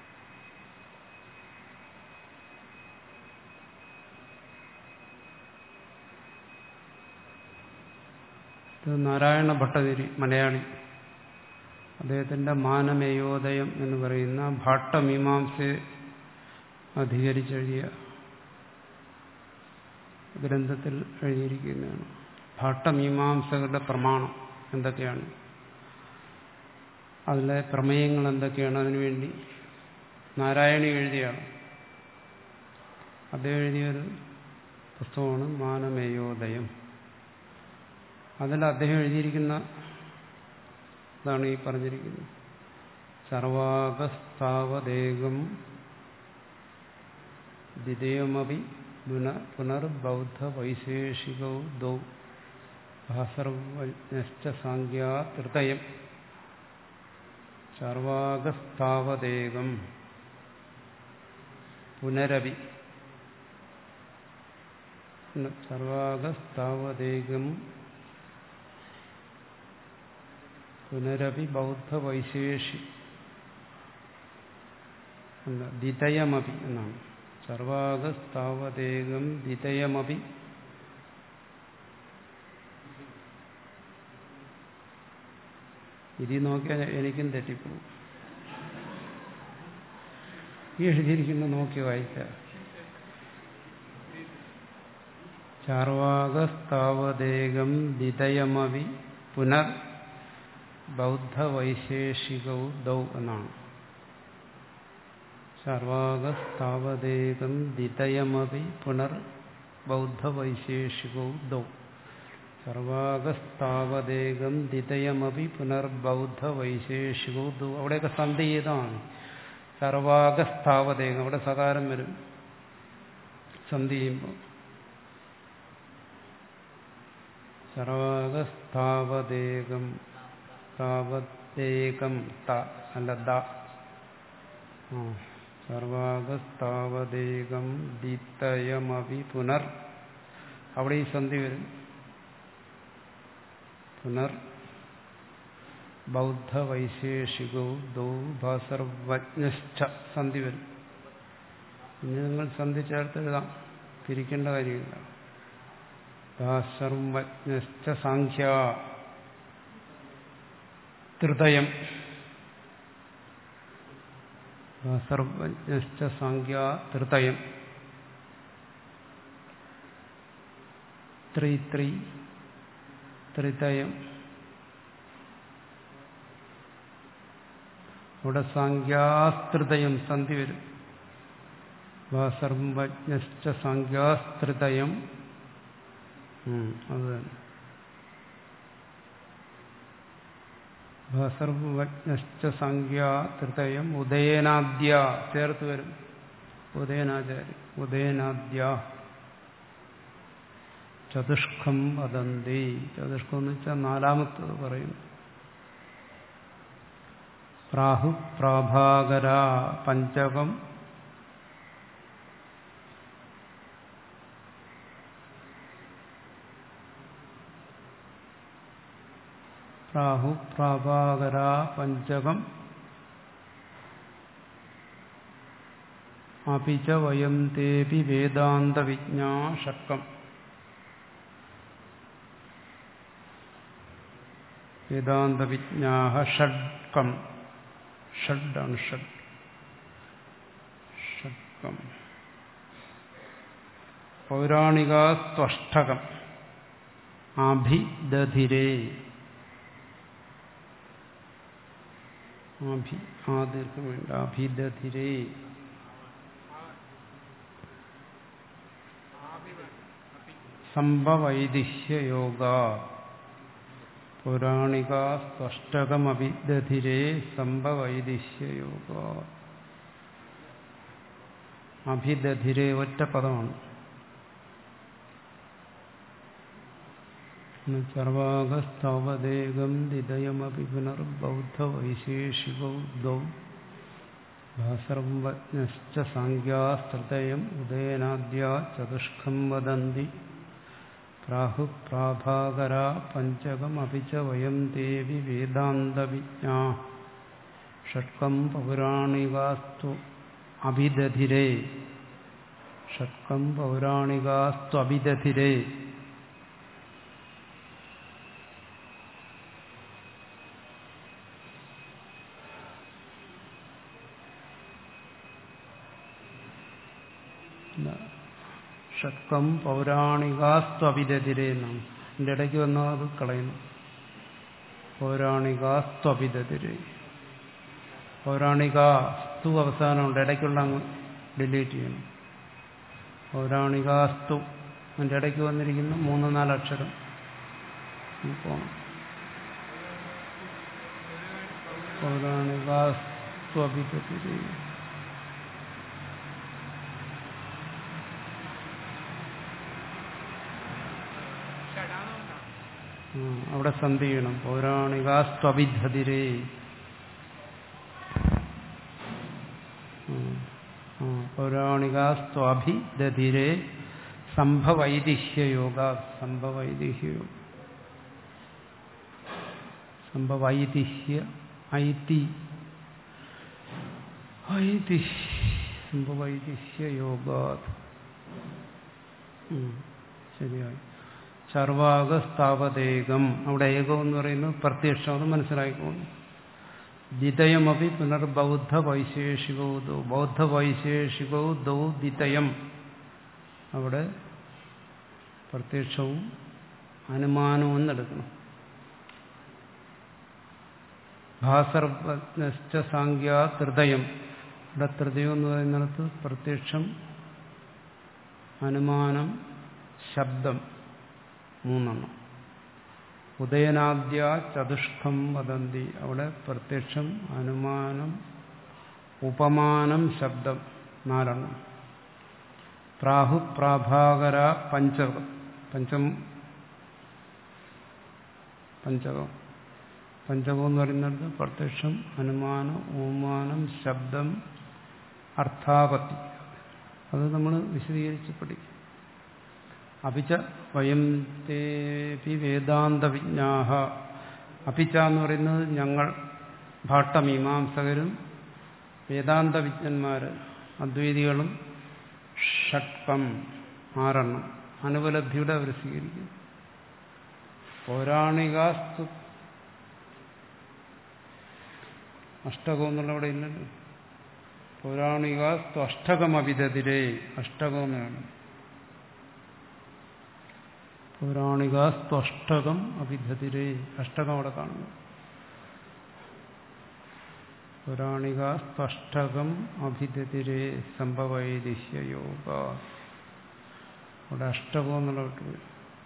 ഇത് നാരായണ ഭട്ടതിരി, മലയാളി. അദ്ദേഹത്തിന്റെ മാനമേയോദയം എന്ന് പറയുന്ന ഭാട്ടമീമാംസയെ അധികരിച്ചെഴുതിയ ഗ്രന്ഥത്തിൽ എഴുതിയിരിക്കുന്നതാണ്. ഭാട്ടമീമാംസകളുടെ പ്രമാണം എന്തൊക്കെയാണ്, അതിലെ പ്രമേയങ്ങൾ എന്തൊക്കെയാണ്, അതിനുവേണ്ടി നാരായണി എഴുതിയാണ്. അദ്ദേഹം എഴുതിയൊരു പുസ്തകമാണ് മാനമേയോദയം. അതിൽ അദ്ദേഹം എഴുതിയിരിക്കുന്ന ഇതാണ് ഈ പറഞ്ഞിരിക്കുന്നത്. സർവാഗസ്താവദേകം ദ്വിതീയമപി പുനർബൗദ്ധ വൈശേഷികൗ ദൗ ഭാസർവജ്ഞശ്ച സാഖ്യാ തൃതയം സർവാഗസ്താവദേകം പുനരപി സർവാഗസ്താവദേകം പുനരപി ബൗദ്ധ വൈശേഷി ദ്വിതയമപി എന്നാണ്. സർവാഗസ്താവദേകം ദ്വിതയമപി ഇതി നോക്കിയാൽ എനിക്കും തെറ്റിപ്പോകും. ഈ എഴുതിയിരിക്കുന്ന നോക്കി വായിക്കാം. ചാർവാകസ്താവദേകം ദ്വിതയമപി പുനർ ബൗദ്ധ വൈശേഷികൗ ദൗ എന്നാണ്. സർവാഗസ്താവദേകം ദ്വിതയമപി പുനർ ബൗദ്ധവൈശേഷികോ ദൗ സർവാഗസ്താവദേകം ദിതയമപി പുനർബൗദ്ധവൈശേഷികോ ദൗ. അവിടെയൊക്കെ സന്ധി ചെയ്താണ്. സർവാഗസ്താവദേകം അവിടെ സകാരം വരും സന്ധി ചെയ്യുമ്പോൾ. സർവാഗസ്താവദേകം താവദേകം ത അല്ല ദ. സർവാഗസ്താവദേകം ദിതയമപി പുനർ അവിടെ ഈ സന്ധി വരും. പുനർ ബൗദ്ധവൈശേഷികോ ദൗ ഭാസർവജ്ഞശ്ച സന്ധി വരും. ഇനി നിങ്ങൾ സന്ധി ചേർത്ത് എഴുതാം, പിരിക്കേണ്ട കാര്യമില്ല. ഭാസർവജ്ഞശ്ച സാഖ്യ തൃതയം. ഭാസർവജ്ഞശ്ച സാഖ്യ തൃതയം. ത്രി ത്രി ത്രിതയം. അവിടെ സാഖ്യാസ്തൃതയം സന്ധി വരും. സർവജ്ഞശ്ച സാഖ്യാസ്തൃതയം. അത് തന്നെ. സർവജ്ഞശ്ച സാഖ്യാതൃതയം ഉദയനാദ്യ ചേർത്ത് വരും. ഉദയനാചാര്യ ഉദയനാദ്യ ചതുഷ്കം വദന്തി. ചതുഷ്കം എന്ന് വെച്ചാൽ നാലാമത്തത് പറയുന്നു. പ്രാഹു പ്രാഭാകര പഞ്ചകം പ്രാഹു പ്രാഭാകര പഞ്ചകം അപിച വയം തേപി വേദാന്ത വിജ്ഞാഷക്കം. വേദാന്ത വിജ്ഞാഹ ഷഡ്കം. ഷഡാണ് ഷഡ് ഷഡ്കം. പൗരാണികാസ്ത്വഷ്ടകം അഭിദധിരേ. അഭി ആദീർഘം വേണ്ട. അഭിദധിരേ. സംഭവൈദിഹ്യയോഗ. പൗരാണികാസ്ത്വഷ്ടകമഭിദധിരേ സംഭവൈദിഹ്യയോഗ. അഭിദധിരേ ഒറ്റ പദമാണ്. സർവാഗസ്താവദേകം ദിതയമപി പുനർബൗദ്ധവൈശേഷികോ ദൗ ഭാസർവജ്ഞശ്ച സാഖ്യാസ്തൃതയം ഉദയനാദ്യ ചതുഷ്കം വദന്തി പ്രാഹു പ്രാഭാകര പഞ്ചകം അപിച വയം ദേവി വേദാന്തവിജ്ഞാ ഷഡ്കം പൗരാണികാസ്തു അഭിദധിരേ. ഷഡ്കം പൗരാണികാസ്തു അഭിദധിരേ. ഷഡ്കം പൗരാണികാസ്ത്വഭിദധിരേ എന്നാണ്. എൻ്റെ ഇടയ്ക്ക് വന്നാൽ അത് കളയുന്നു. പൗരാണികാസ്ത്വഭിദധിരേ. പൗരാണികാസ്തു അവസാനമുണ്ട്, ഇടയ്ക്കുള്ള അങ്ങ് ഡിലീറ്റ് ചെയ്യണം. പൗരാണികാസ്തു അതിൻ്റെ ഇടയ്ക്ക് വന്നിരിക്കുന്ന മൂന്ന് നാല് അക്ഷരം പോകണം. പൗരാണികാസ്ത്വഭിദധിരേ. അവിടെ സന്ധി ചെയ്യണം. പൗരാണികാസ്ത്വഭിദധിരേ. പൗരാണികാസ്ത്വഭിദധിരേ സംഭവൈദിഹ്യയോഗ. സംഭവൈദിഹ്യയോഗ സംഭവൈദിഹ്യ ഐതി ഐതി സംഭവൈദിഹ്യയോഗ. ശരിയായി. സർവാഗസ്താവദേകം. അവിടെ ഏകം എന്ന് പറയുന്നത് പ്രത്യക്ഷം. അത് മനസ്സിലായിക്കോളും. ദിതയമപി പുനർബൗദ്ധ വൈശേഷികോ ദൗ. ബൗദ്ധ വൈശേഷികോ ദൗ ദിതയം. അവിടെ പ്രത്യക്ഷവും അനുമാനവും എന്നെടുക്കണം. ഭാസർവജ്ഞശ്ച സാഖ്യാ തൃതയം. ഇവിടെ തൃതയം എന്ന് പറയുന്നിടത്ത് പ്രത്യക്ഷം അനുമാനം ശബ്ദം മൂന്നെണ്ണം. ഉദയനാദ്യ ചതുഷ്കം വദന്തി, അവിടെ പ്രത്യക്ഷം, അനുമാനം, ഉപമാനം, ശബ്ദം നാലെണ്ണം. പ്രാഹു പ്രാഭാകര പഞ്ചകം, പഞ്ചം പഞ്ചകം പഞ്ചകം എന്ന് പറയുന്നത് പ്രത്യക്ഷം, അനുമാനം, ഉപമാനം, ശബ്ദം, അർത്ഥാപത്തി. അത് നമ്മൾ വിശദീകരിച്ച് പഠിക്കും. അപിച്ച വയം തേപി വേദാന്ത വിജ്ഞാഹ, അപിച്ച എന്ന് പറയുന്നത് ഞങ്ങൾ ഭാട്ടമീമാംസകരും വേദാന്ത വിജ്ഞന്മാർ അദ്വൈതികളും ഷട്കം ആറെണ്ണം അനുപലബ്ധിയുടെ അവർ സ്വീകരിക്കും. പൗരാണികാസ്തു അഷ്ടകം എന്നുള്ള അവിടെ ഇല്ലല്ലോ. പൗരാണികാസ്തു അഷ്ടകമഭിതതിരേ, അഷ്ടകമെന്നാണ്. പൗരാണികാസ്തു അഷ്ടകം അഭിധതിരേ, അഷ്ടകം അവിടെ കാണുന്നു. പൗരാണികാസ്തു അഷ്ടകം അഭിധതിരേ സംഭവൈദിഹ്യയോഗ, അവിടെ അഷ്ടകം എന്നുള്ള വിട്ടുപോയി.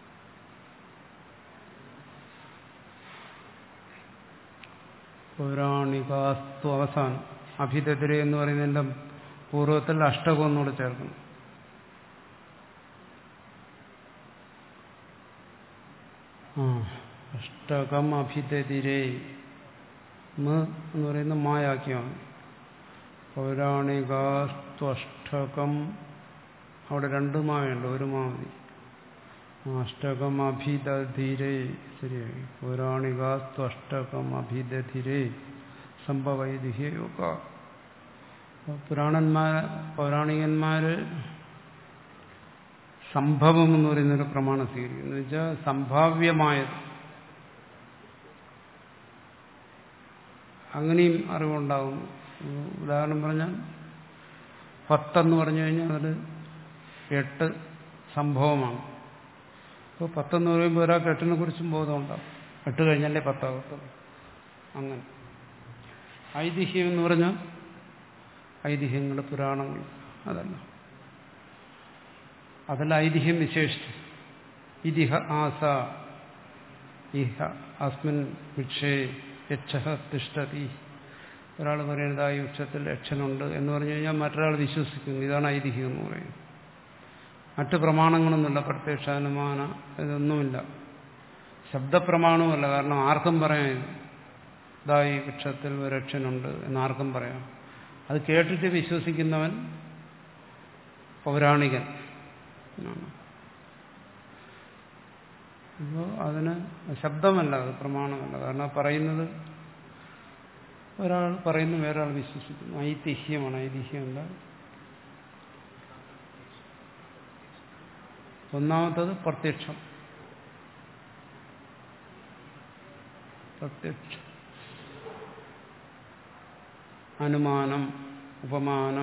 പൗരാണികാസ്തു അവസാനം, അഭിധതിരേ എന്ന് പറയുന്നതിൻ്റെ പൂർവ്വത്തിൽ അഷ്ടകം എന്നൂടെ ചേർക്കണം. ആ അഷ്ടകം അഭിധതിരേ, മ എന്ന് പറയുന്ന മായാക്കിയാണ്. പൗരാണികാസ്തു അഷ്ടകം, അവിടെ രണ്ട് മാവുണ്ട്, ഒരു മാവതി. അഷ്ടകം അഭിദധിരേ, ശരിയായി. പൗരാണികാസ്തു അഷ്ടകം അഭിദധിരേ സംഭവൈദിഹ്യയോഗ. പുരാണന്മാർ പൗരാണികന്മാര് സംഭവം എന്ന് പറയുന്നൊരു പ്രമാണം സ്വീകരിക്കും. എന്ന് വെച്ചാൽ സംഭാവ്യമായത്, അങ്ങനെയും അറിവുണ്ടാകുന്നു. ഉദാഹരണം പറഞ്ഞാൽ പത്തെന്ന് പറഞ്ഞു കഴിഞ്ഞാൽ അതിൽ എട്ട് സംഭവമാണ്. അപ്പോൾ പത്തെന്ന് പറയുമ്പോൾ ഒരാൾക്ക് എട്ടിനെ കുറിച്ചും ബോധമുണ്ടാകും. എട്ട് കഴിഞ്ഞാലേ പത്താകത്തുള്ളൂ. അങ്ങനെ ഐതിഹ്യം എന്ന് പറഞ്ഞാൽ ഐതിഹ്യങ്ങൾ, പുരാണങ്ങൾ, അതല്ല. അതല്ല ഐതിഹ്യം വിശേഷിച്ച്. ഇതിഹ ആസ ഇഹ അസ്മിൻ വൃക്ഷേ യക്ഷഃ തിഷ്ഠതി. ഒരാൾ പറയുന്നത് ആ വൃക്ഷത്തിൽ യക്ഷനുണ്ട് എന്ന് പറഞ്ഞു കഴിഞ്ഞാൽ മറ്റൊരാൾ വിശ്വസിക്കുന്നു. ഇതാണ് ഐതിഹ്യം എന്ന് പറയുന്നത്. മറ്റ് പ്രമാണങ്ങളൊന്നുമില്ല, പ്രത്യക്ഷാനുമാന ഇതൊന്നുമില്ല. ശബ്ദപ്രമാണവുമല്ല. കാരണം ആർക്കും പറയാം ഇതാ ഈ വൃക്ഷത്തിൽ ഒരു യക്ഷനുണ്ട് എന്നാർക്കും പറയാം. അത് കേട്ടിട്ട് വിശ്വസിക്കുന്നവൻ പൗരാണികൻ. അപ്പോൾ അതിന് ശബ്ദമല്ല, അത് പ്രമാണമല്ല. കാരണം പറയുന്നത് ഒരാൾ പറയുന്നു, വേറൊരാൾ വിശ്വസിക്കുന്നു. ഐതിഹ്യമാണ്, ഐതിഹ്യമല്ല. ഒന്നാമത്തത് പ്രത്യക്ഷം. പ്രത്യക്ഷം, അനുമാനം, ഉപമാനം,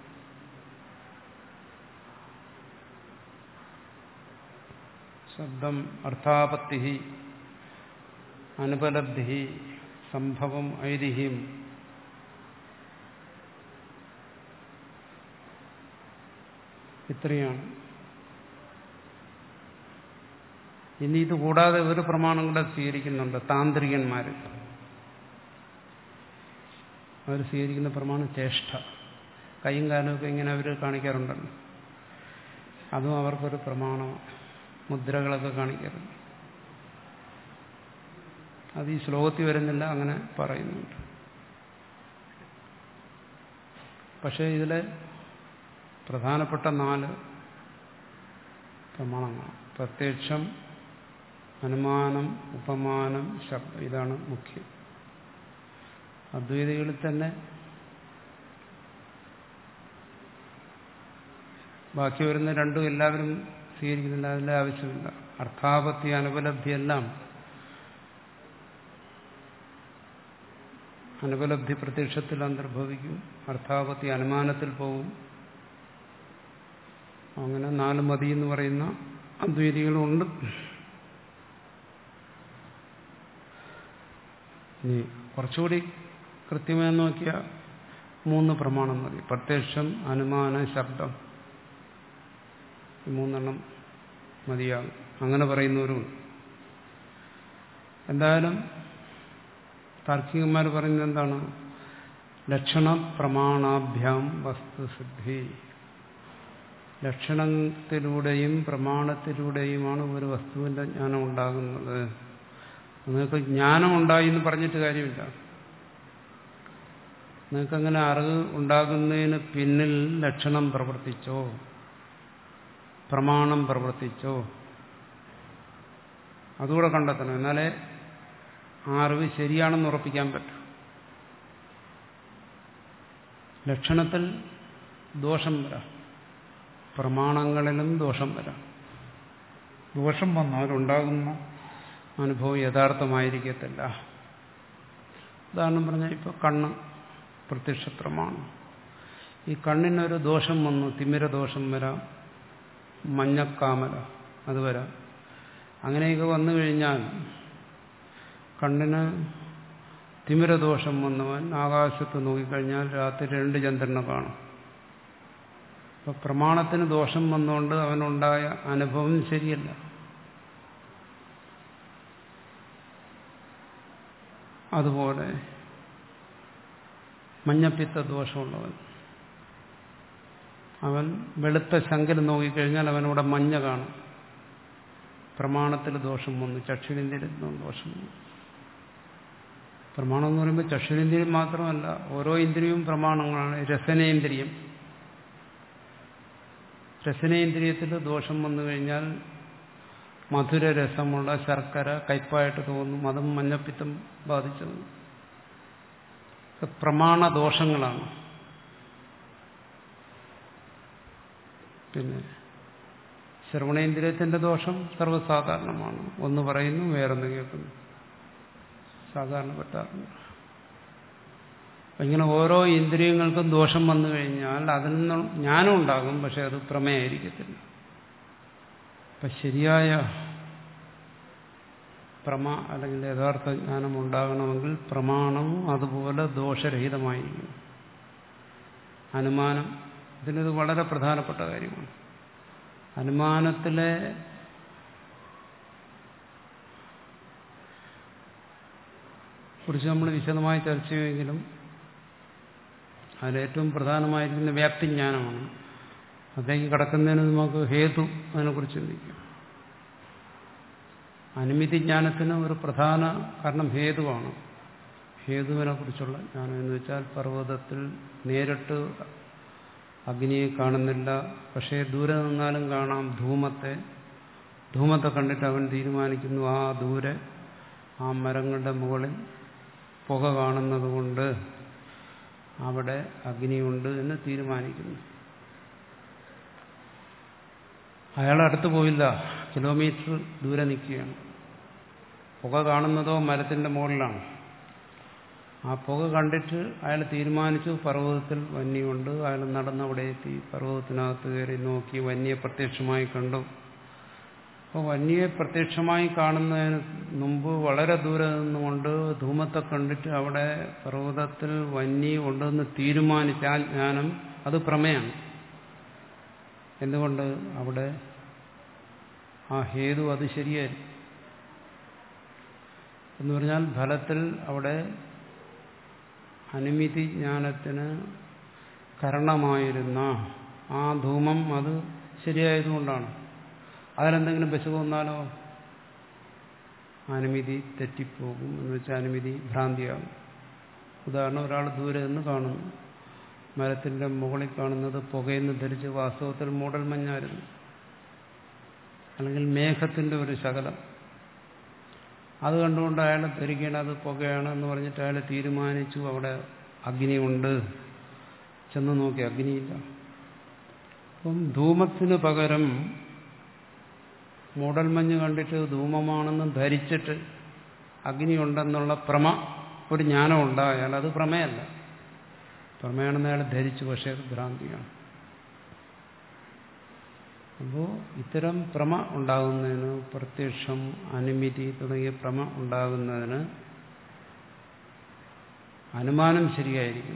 ശബ്ദം, അർത്ഥാപത്തി, അനുപലബ്ധി, സംഭവം, ഐതിഹ്യം. ഇത്രയാണ്. ഇനി ഇത് കൂടാതെ ഒരു പ്രമാണം കൂടെ സ്വീകരിക്കുന്നുണ്ട് താന്ത്രികന്മാർ. അവർ സ്വീകരിക്കുന്ന പ്രമാണം ചേഷ്ട. കൈയും കാലുമൊക്കെ ഇങ്ങനെ അവർ കാണിക്കാറുണ്ടല്ലോ, അതും അവർക്കൊരു പ്രമാണമാണ്. മുദ്രകളൊക്കെ കാണിക്കാറുണ്ട്. അത് ഈ ശ്ലോകത്തിൽ വരുന്നില്ല, അങ്ങനെ പറയുന്നുണ്ട്. പക്ഷേ ഇതിലെ പ്രധാനപ്പെട്ട നാല് പ്രമാണങ്ങളാണ്. പ്രത്യക്ഷം, അനുമാനം, ഉപമാനം, ശബ്ദം. ഇതാണ് മുഖ്യം. അദ്വൈതികളിൽ തന്നെ ബാക്കി വരുന്ന രണ്ടും എല്ലാവരും സ്വീകരിക്കുന്നില്ല, അതിൻ്റെ ആവശ്യമില്ല. അർത്ഥാപത്തി, അനുപലബ്ധിയെല്ലാം അനുപലബ്ധി പ്രത്യക്ഷത്തിൽ അന്തർഭവിക്കും, അർത്ഥാപത്തി അനുമാനത്തിൽ പോകും. അങ്ങനെ നാല് മതി എന്ന് പറയുന്ന അദ്വൈതികളുണ്ട്. ഇനി കുറച്ചുകൂടി കൃത്യമായി നോക്കിയാൽ മൂന്ന് പ്രമാണം മതി. പ്രത്യക്ഷം, അനുമാനം, ശബ്ദം. ഈ മൂന്നെണ്ണം മതിയാകും. അങ്ങനെ പറയുന്നവരും എന്തായാലും താർക്കികന്മാർ പറയുന്നത് എന്താണ്? ലക്ഷണ പ്രമാണാഭ്യാം വസ്തുസിദ്ധി. ലക്ഷണത്തിലൂടെയും പ്രമാണത്തിലൂടെയുമാണ് ഒരു വസ്തുവിന്റെ ജ്ഞാനം ഉണ്ടാകുന്നത്. നിങ്ങൾക്ക് ജ്ഞാനം ഉണ്ടായി എന്ന് പറഞ്ഞിട്ട് കാര്യമില്ല. നിങ്ങൾക്കങ്ങനെ അറിവ് ഉണ്ടാകുന്നതിന് പിന്നിൽ ലക്ഷണം പ്രവർത്തിച്ചോ പ്രമാണം പ്രവർത്തിച്ചോ അതുകൂടെ കണ്ടെത്തണം. എന്നാലേ ആ അറിവ് ശരിയാണെന്ന് ഉറപ്പിക്കാൻ പറ്റും. ലക്ഷണത്തിൽ ദോഷം വരാം, പ്രമാണങ്ങളിലും ദോഷം വരാം. ദോഷം വന്നാലുണ്ടാകുന്ന അനുഭവം യഥാർത്ഥമായിരിക്കത്തില്ല. ഉദാഹരണം പറഞ്ഞാൽ ഇപ്പോൾ കണ്ണ് പ്രത്യക്ഷ പ്രമാണം. ഈ കണ്ണിനൊരു ദോഷം വന്നു, തിമിരദോഷം വരാം, മഞ്ഞക്കാമല അത് വരാം. അങ്ങനെയൊക്കെ വന്നു കഴിഞ്ഞാൽ കണ്ണിന് തിമിരദോഷം വന്നവൻ ആകാശത്ത് നോക്കിക്കഴിഞ്ഞാൽ രാത്രി രണ്ട് ചന്ദ്രനെ കാണും. അപ്പം പ്രമാണത്തിന് ദോഷം വന്നുകൊണ്ട് അവനുണ്ടായ അനുഭവം ശരിയല്ല. അതുപോലെ മഞ്ഞപ്പിത്ത ദോഷമുള്ളവൻ അവൻ വെളുത്ത ശങ്കൽ നോക്കിക്കഴിഞ്ഞാൽ അവനവിടെ മഞ്ഞ കാണും. പ്രമാണത്തിൽ ദോഷം വന്നു, ചക്ഷുരേന്ദ്രിയത്തിൽ ദോഷം വന്നു. പ്രമാണം എന്ന് പറയുമ്പോൾ ചക്ഷുരേന്ദ്രിയം മാത്രമല്ല, ഓരോ ഇന്ദ്രിയവും പ്രമാണങ്ങളാണ്. രസനേന്ദ്രിയം, രസനേന്ദ്രിയത്തിൽ ദോഷം വന്നു കഴിഞ്ഞാൽ മധുരരസമുള്ള ശർക്കര കയ്പായിട്ട് തോന്നും, അതും മഞ്ഞപ്പിത്തം ബാധിച്ചത്. പ്രമാണദോഷങ്ങളാണ്. പിന്നെ ശ്രവണേന്ദ്രിയത്തിന്റെ ദോഷം സർവ്വസാധാരണമാണ്. ഒന്ന് പറയുന്നു, വേറൊന്ന് കേൾക്കുന്നു, സാധാരണപ്പെട്ടാറുണ്ട്. ഇങ്ങനെ ഓരോ ഇന്ദ്രിയങ്ങൾക്കും ദോഷം വന്നു കഴിഞ്ഞാൽ അതിൽ നിന്ന് ജ്ഞാനം ഉണ്ടാകും, പക്ഷെ അത് പ്രമേയായിരിക്കത്തില്ല. അപ്പം ശരിയായ പ്രമ അല്ലെങ്കിൽ യഥാർത്ഥ ജ്ഞാനം ഉണ്ടാകണമെങ്കിൽ പ്രമാണം അതുപോലെ ദോഷരഹിതമായിരിക്കും. അനുമാനം ഇതിനത് വളരെ പ്രധാനപ്പെട്ട കാര്യമാണ്. അനുമാനത്തിലെ കുറിച്ച് നമ്മൾ വിശദമായി ചർച്ച ചെയ്യുമെങ്കിലും അതിലേറ്റവും പ്രധാനമായിരിക്കുന്ന വ്യാപ്തിജ്ഞാനമാണ്. അതിലേക്ക് കടക്കുന്നതിന് നമുക്ക് ഹേതു അതിനെക്കുറിച്ച് ചിന്തിക്കാം. അനുമിതിജ്ഞാനത്തിന് ഒരു പ്രധാന കാരണം ഹേതുവാണ്. ഹേതുവിനെ കുറിച്ചുള്ള ജ്ഞാനം എന്ന് വെച്ചാൽ പർവ്വതത്തിൽ നേരിട്ട് അഗ്നിയെ കാണുന്നില്ല, പക്ഷേ ദൂരെ നിന്നാലും കാണാം ധൂമത്തെ. ധൂമത്തെ കണ്ടിട്ട് അവൻ തീരുമാനിക്കുന്നു ആ ദൂരെ ആ മരങ്ങളുടെ മുകളിൽ പുക കാണുന്നത് കൊണ്ട് അവിടെ അഗ്നിയുണ്ട് എന്ന് തീരുമാനിക്കുന്നു. അയാൾ അടുത്ത് പോയില്ല, കിലോമീറ്റർ ദൂരെ നിൽക്കുകയാണ്. പുക കാണുന്നതോ മരത്തിന്റെ മുകളിലാണ്. ആ പുക കണ്ടിട്ട് അയാൾ തീരുമാനിച്ചു പർവ്വതത്തിൽ വന്യമുണ്ട്. അയാൾ നടന്നവിടെ എത്തി, പർവ്വതത്തിനകത്ത് കയറി നോക്കി, വന്യെ പ്രത്യക്ഷമായി കണ്ടു. അപ്പോൾ വന്യെ പ്രത്യക്ഷമായി കാണുന്നതിന് മുമ്പ് വളരെ ദൂരെ നിന്നുകൊണ്ട് ധൂമത്തെ കണ്ടിട്ട് അവിടെ പർവ്വതത്തിൽ വന്യ ഉണ്ടെന്ന് തീരുമാനിച്ച ആ ജ്ഞാനം അത് പ്രമേയാണ്. എന്തുകൊണ്ട്? അവിടെ ആ ഹേതു അത് ശരിയായി എന്ന് പറഞ്ഞാൽ ഫലത്തിൽ അവിടെ അനുമിതി ജ്ഞാനത്തിന് കാരണമായിരുന്ന ആ ധൂമം അത് ശരിയായതുകൊണ്ടാണ്. അതിലെന്തെങ്കിലും പശു വന്നാലോ അനുമതി തെറ്റിപ്പോകും. എന്ന് വെച്ചാൽ അനുമതി ഭ്രാന്തിയാകും. ഉദാഹരണം, ഒരാൾ ദൂരെ നിന്ന് കാണുന്നു, മരത്തിന്റെ മുകളിൽ കാണുന്നത് പുകയെന്ന് ധരിച്ച് വാസ്തവത്തിൽ മൂടൽ മഞ്ഞായിരുന്നു, അല്ലെങ്കിൽ മേഘത്തിന്റെ ഒരു ശകലം. അത് കണ്ടുകൊണ്ട് അയാൾ ധരിക്കണം അത് പുകയാണ് എന്ന് പറഞ്ഞിട്ട് അയാൾ തീരുമാനിച്ചു അവിടെ അഗ്നിയുണ്ട്. ചെന്ന് നോക്കി അഗ്നിയില്ല. അപ്പം ധൂമത്തിന് പകരം മൂടൽമഞ്ഞ് കണ്ടിട്ട് ധൂമമാണെന്ന് ധരിച്ചിട്ട് അഗ്നിയുണ്ടെന്നുള്ള പ്രമ ഒരു ജ്ഞാനം ഉണ്ടായാൽ അത് പ്രമേയല്ല. പ്രമേയാണെന്ന് അയാൾ ധരിച്ചു, പക്ഷേ അത് ഭ്രാന്തിയാണ്. അപ്പോൾ ഇത്തരം പ്രമ ഉണ്ടാകുന്നതിന്, പ്രത്യക്ഷം, അനുമിതി തുടങ്ങിയ പ്രമ ഉണ്ടാകുന്നതിന് അനുമാനം ശരിയായിരിക്കും.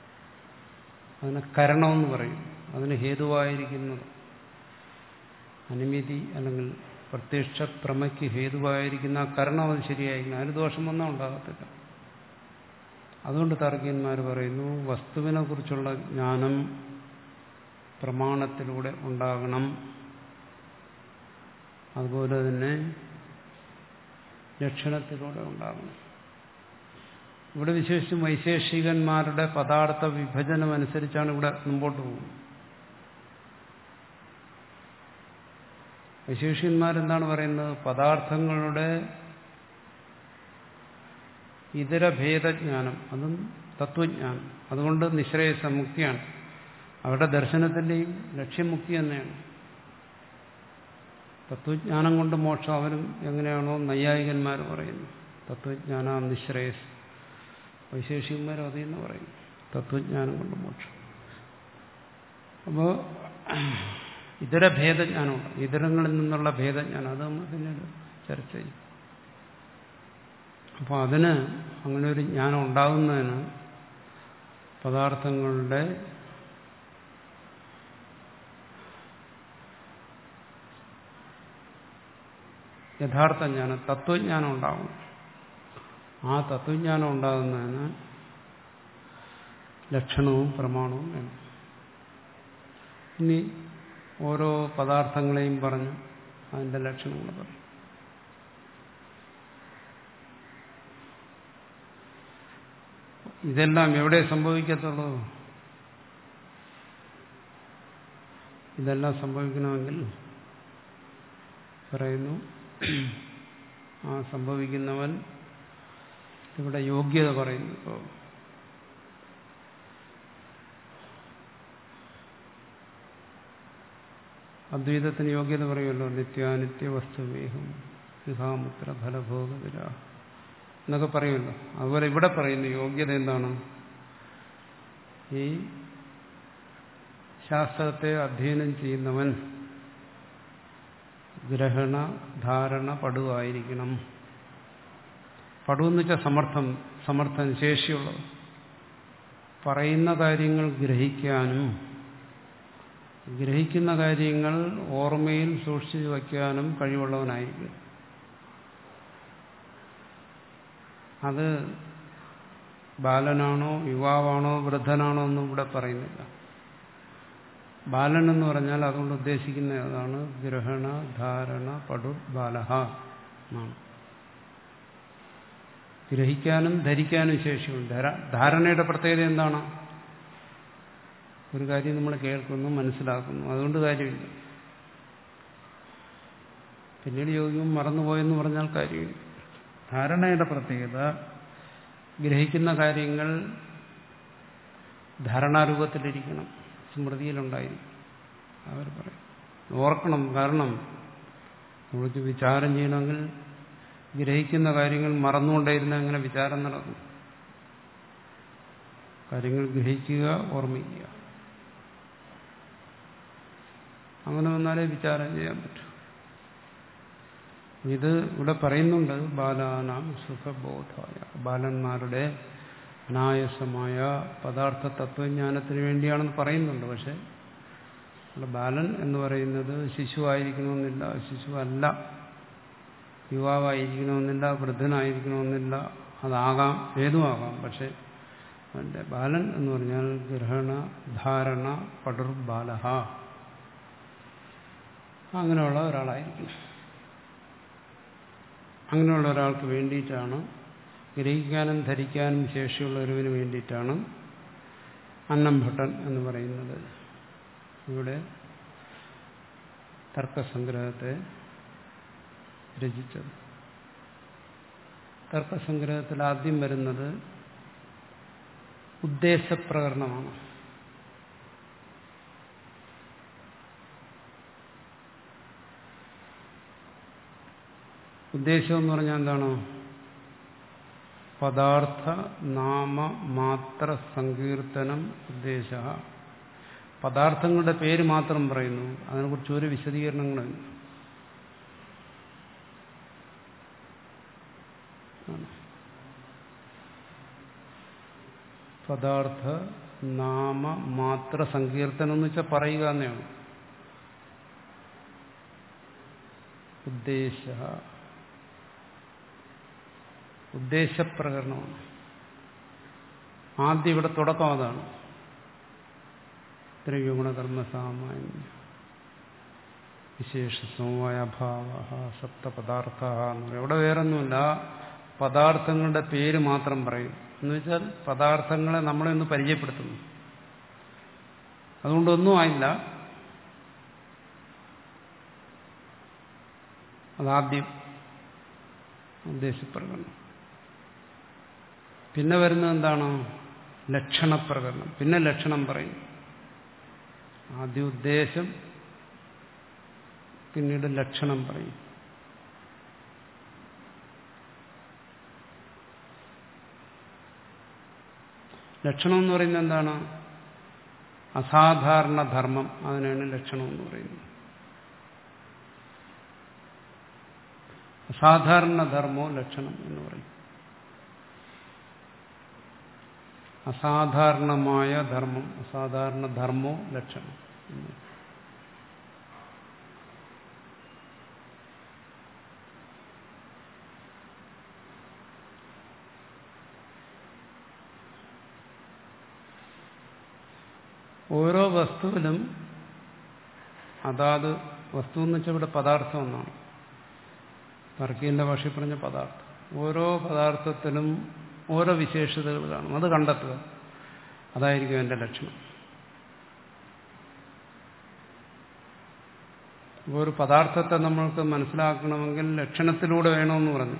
അതിന് കരണമെന്ന് പറയും, അതിന് ഹേതുവായിരിക്കുന്നത്. അനുമതി അല്ലെങ്കിൽ പ്രത്യക്ഷ പ്രമയ്ക്ക് ഹേതുവായിരിക്കുന്ന ആ കരണം അത് ശരിയായിരിക്കണം. അതിന് ദോഷം വന്നാൽ ഉണ്ടാകത്തില്ല. അതുകൊണ്ട് താർക്കികന്മാർ പറയുന്നു വസ്തുവിനെ കുറിച്ചുള്ള ജ്ഞാനം പ്രമാണത്തിലൂടെ ഉണ്ടാകണം. അതുപോലെ തന്നെ ലക്ഷണത്തിലൂടെ ഉണ്ടാകണം. ഇവിടെ വിശേഷിച്ചും വൈശേഷികന്മാരുടെ പദാർത്ഥ വിഭജനം അനുസരിച്ചാണ് ഇവിടെ മുമ്പോട്ട് പോകുന്നത്. വൈശേഷികന്മാരെന്താണ് പറയുന്നത്? പദാർത്ഥങ്ങളുടെ ഇതര ഭേദജ്ഞാനം, അതും തത്വജ്ഞാനം, അതുകൊണ്ട് നിശ്രേയസ മുക്തിയാണ്. അവരുടെ ദർശനത്തിന്റെയും ലക്ഷ്യമുക്തി തന്നെയാണ്. തത്വജ്ഞാനം കൊണ്ട് മോക്ഷം അവരും എങ്ങനെയാണോ നൈയായികന്മാർ പറയുന്നു തത്വജ്ഞാന നിശ്രേയസ്, വൈശേഷികന്മാരും അതെന്ന് പറയുന്നു തത്വജ്ഞാനം കൊണ്ട് മോക്ഷം. അപ്പോൾ ഇതര ഭേദജ്ഞാനമുണ്ട്, ഇതരങ്ങളിൽ നിന്നുള്ള ഭേദജ്ഞാനം, അത് നമ്മൾ പിന്നീട് ചർച്ച ചെയ്യും. അപ്പോൾ അതിന് അങ്ങനെ ഒരു ജ്ഞാനം ഉണ്ടാകുന്നതിന് പദാർത്ഥങ്ങളുടെ യഥാർത്ഥ ജ്ഞാനം, തത്വജ്ഞാനം ഉണ്ടാകും. ആ തത്വജ്ഞാനം ഉണ്ടാകുന്നതിന് ലക്ഷണവും പ്രമാണവും വേണം. ഇനി ഓരോ പദാർത്ഥങ്ങളെയും പറഞ്ഞു അതിൻ്റെ ലക്ഷണങ്ങൾ പറയും. ഇതെല്ലാം എവിടെ സംഭവിക്കത്തുള്ളൂ? ഇതെല്ലാം സംഭവിക്കണമെങ്കിൽ പറയുന്നു ആ സംഭവിക്കുന്നവൻ ഇവിടെ യോഗ്യത പറയുന്നു. ഇപ്പോൾ അദ്വൈതത്തിന് യോഗ്യത പറയുമല്ലോ, നിത്യാനിത്യ വസ്തുവേഹം വിഹാമുത്ര ഫലഭോഗവില എന്നൊക്കെ പറയുമല്ലോ. അതുപോലെ ഇവിടെ പറയുന്ന യോഗ്യത എന്താണ്? ഈ ശാസ്ത്രത്തെ അധ്യയനം ചെയ്യുന്നവൻ ഗ്രഹണ ധാരണ പടുവായിരിക്കണം. പടുവെന്ന് വെച്ചാൽ സമർത്ഥം, സമർത്ഥൻ, ശേഷിയുള്ളത്, പറയുന്ന കാര്യങ്ങൾ ഗ്രഹിക്കാനും ഗ്രഹിക്കുന്ന കാര്യങ്ങൾ ഓർമ്മയിൽ സൂക്ഷിച്ചു വയ്ക്കാനും കഴിവുള്ളവനായിരിക്കും. അത് ബാലനാണോ യുവാവാണോ വൃദ്ധനാണോ എന്നും ഇവിടെ പറയുന്നില്ല. ബാലൻ എന്ന് പറഞ്ഞാൽ അതുകൊണ്ട് ഉദ്ദേശിക്കുന്ന അതാണ് ഗ്രഹണ ധാരണ പടു ബാലഹ എന്നാണ്. ഗ്രഹിക്കാനും ധരിക്കാനും ശേഷിയുണ്ട്. ധാരണയുടെ പ്രത്യേകത എന്താണ്? ഒരു കാര്യം നമ്മൾ കേൾക്കുന്നു, മനസ്സിലാക്കുന്നു, അതുകൊണ്ട് കാര്യമില്ല. പിന്നീട് യോഗ്യം മറന്നുപോയെന്ന് പറഞ്ഞാൽ കാര്യമില്ല. ധാരണയുടെ പ്രത്യേകത ഗ്രഹിക്കുന്ന കാര്യങ്ങൾ ധാരണാരൂപത്തിലിരിക്കണം, സ്മൃതിയിലുണ്ടായിരിക്കും. അവർ പറയും ഓർക്കണം. കാരണം നമ്മൾക്ക് വിചാരം ചെയ്യണമെങ്കിൽ ഗ്രഹിക്കുന്ന കാര്യങ്ങൾ മറന്നുകൊണ്ടേയിരുന്ന അങ്ങനെ വിചാരം നടക്കും. കാര്യങ്ങൾ ഗ്രഹിക്കുക, ഓർമ്മിക്കുക, അങ്ങനെ വന്നാലേ വിചാരം ചെയ്യാൻ പറ്റൂ. ഇത് ഇവിടെ പറയുന്നുണ്ട് ബാലാനാം സുഖബോധായ, ബാലന്മാരുടെ അനായാസമായ പദാർത്ഥ തത്വജ്ഞാനത്തിന് വേണ്ടിയാണെന്ന് പറയുന്നുണ്ട്. പക്ഷെ ബാലൻ എന്ന് പറയുന്നത് ശിശു ആയിരിക്കണമെന്നില്ല, ശിശു അല്ല, യുവാവായിരിക്കണമെന്നില്ല, വൃദ്ധനായിരിക്കണമെന്നില്ല, അതാകാം, ഏതുമാകാം. പക്ഷെ അവൻ്റെ ബാലൻ എന്ന് പറഞ്ഞാൽ ഗ്രഹണ ധാരണ പടുർബാലഹ, അങ്ങനെയുള്ള ഒരാളായിരിക്കണം. അങ്ങനെയുള്ള ഒരാൾക്ക് വേണ്ടിയിട്ടാണ്, ഗ്രഹിക്കാനും ധരിക്കാനും ശേഷിയുള്ള ഒരുവിന് വേണ്ടിയിട്ടാണ് അന്നംഭട്ടൻ എന്ന് പറയുന്നത് ഇവിടെ തർക്കസംഗ്രഹത്തെ രചിച്ചത്. തർക്കസംഗ്രഹത്തിൽ ആദ്യം വരുന്നത് ഉദ്ദേശപ്രകരണമാണ്. ഉദ്ദേശം എന്ന് പറഞ്ഞാൽ എന്താണ്? പദാർത്ഥ നാമ മാത്ര സങ്കീർത്തനം ഉദ്ദേശ. പദാർത്ഥങ്ങളുടെ പേര് മാത്രം പറയുന്നു, അതിനെക്കുറിച്ച് ഒരു വിശദീകരണങ്ങളും. പദാർത്ഥ നാമ മാത്ര സങ്കീർത്തനം എന്ന് വെച്ചാൽ പറയുക തന്നെയാണ്. ഉദ്ദേശ ഉദ്ദേശപ്രകരണമാണ്. ആദ്യം ഇവിടെ തുടക്കം അതാണ്. ദ്രവ്യഗുണകർമ്മസാമാന്യ വിശേഷ സമവായ അഭാവ സപ്തപദാർത്ഥ എന്ന് പറയും. ഇവിടെ വേറൊന്നുമില്ല, പദാർത്ഥങ്ങളുടെ പേര് മാത്രം പറയും. എന്ന് വെച്ചാൽ പദാർത്ഥങ്ങളെ നമ്മളെ ഒന്ന് പരിചയപ്പെടുത്തുന്നു. അതുകൊണ്ടൊന്നും ആയില്ല. അതാദ്യം ഉദ്ദേശപ്രകടനം. പിന്നെ വരുന്നത് എന്താണ്? ലക്ഷണപ്രകടനം. പിന്നെ ലക്ഷണം പറയും. ആദ്യം ഉദ്ദേശം, പിന്നീട് ലക്ഷണം പറയും. ലക്ഷണം എന്ന് പറയുന്നത് എന്താണ്? അസാധാരണ ധർമ്മം, അതിനാണ് ലക്ഷണം എന്ന് പറയുന്നത്. അസാധാരണ ധർമ്മോ ലക്ഷണം എന്ന് പറയും. അസാധാരണമായ ധർമ്മം, അസാധാരണ ധർമ്മോ ലക്ഷണം. ഓരോ വസ്തുവിലും അതാത് വസ്തു എന്ന് വെച്ചാൽ ഇവിടെ പദാർത്ഥം എന്നാണ്. തർക്കീന്റെ ഭാഷയിൽ പറഞ്ഞ പദാർത്ഥം. ഓരോ പദാർത്ഥത്തിലും ഓരോ വിശേഷതകൾ കാണും. അത് കണ്ടെത്തുക, അതായിരിക്കും എൻ്റെ ലക്ഷണം. ഒരു പദാർത്ഥത്തെ നമ്മൾക്ക് മനസ്സിലാക്കണമെങ്കിൽ ലക്ഷണത്തിലൂടെ വേണമെന്ന് പറഞ്ഞു.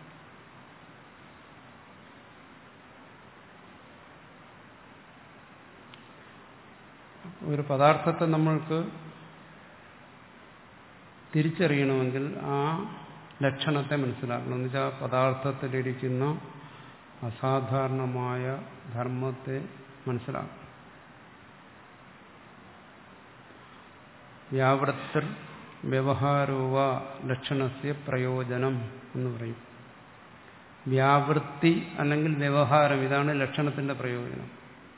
ഒരു പദാർത്ഥത്തെ നമ്മൾക്ക് തിരിച്ചറിയണമെങ്കിൽ ആ ലക്ഷണത്തെ മനസ്സിലാക്കണം. എന്ന് വെച്ചാൽ പദാർത്ഥത്തിലിരിക്കുന്ന അസാധാരണമായ ധർമ്മത്തെ മനസ്സിലാക്കണം. വ്യാവൃത്തിർ വ്യവഹാരോവ ലക്ഷണസ്യ പ്രയോജനം എന്ന് പറയും. വ്യാവൃത്തി അല്ലെങ്കിൽ വ്യവഹാരം, ഇതാണ് ലക്ഷണത്തിന്റെ പ്രയോജനം.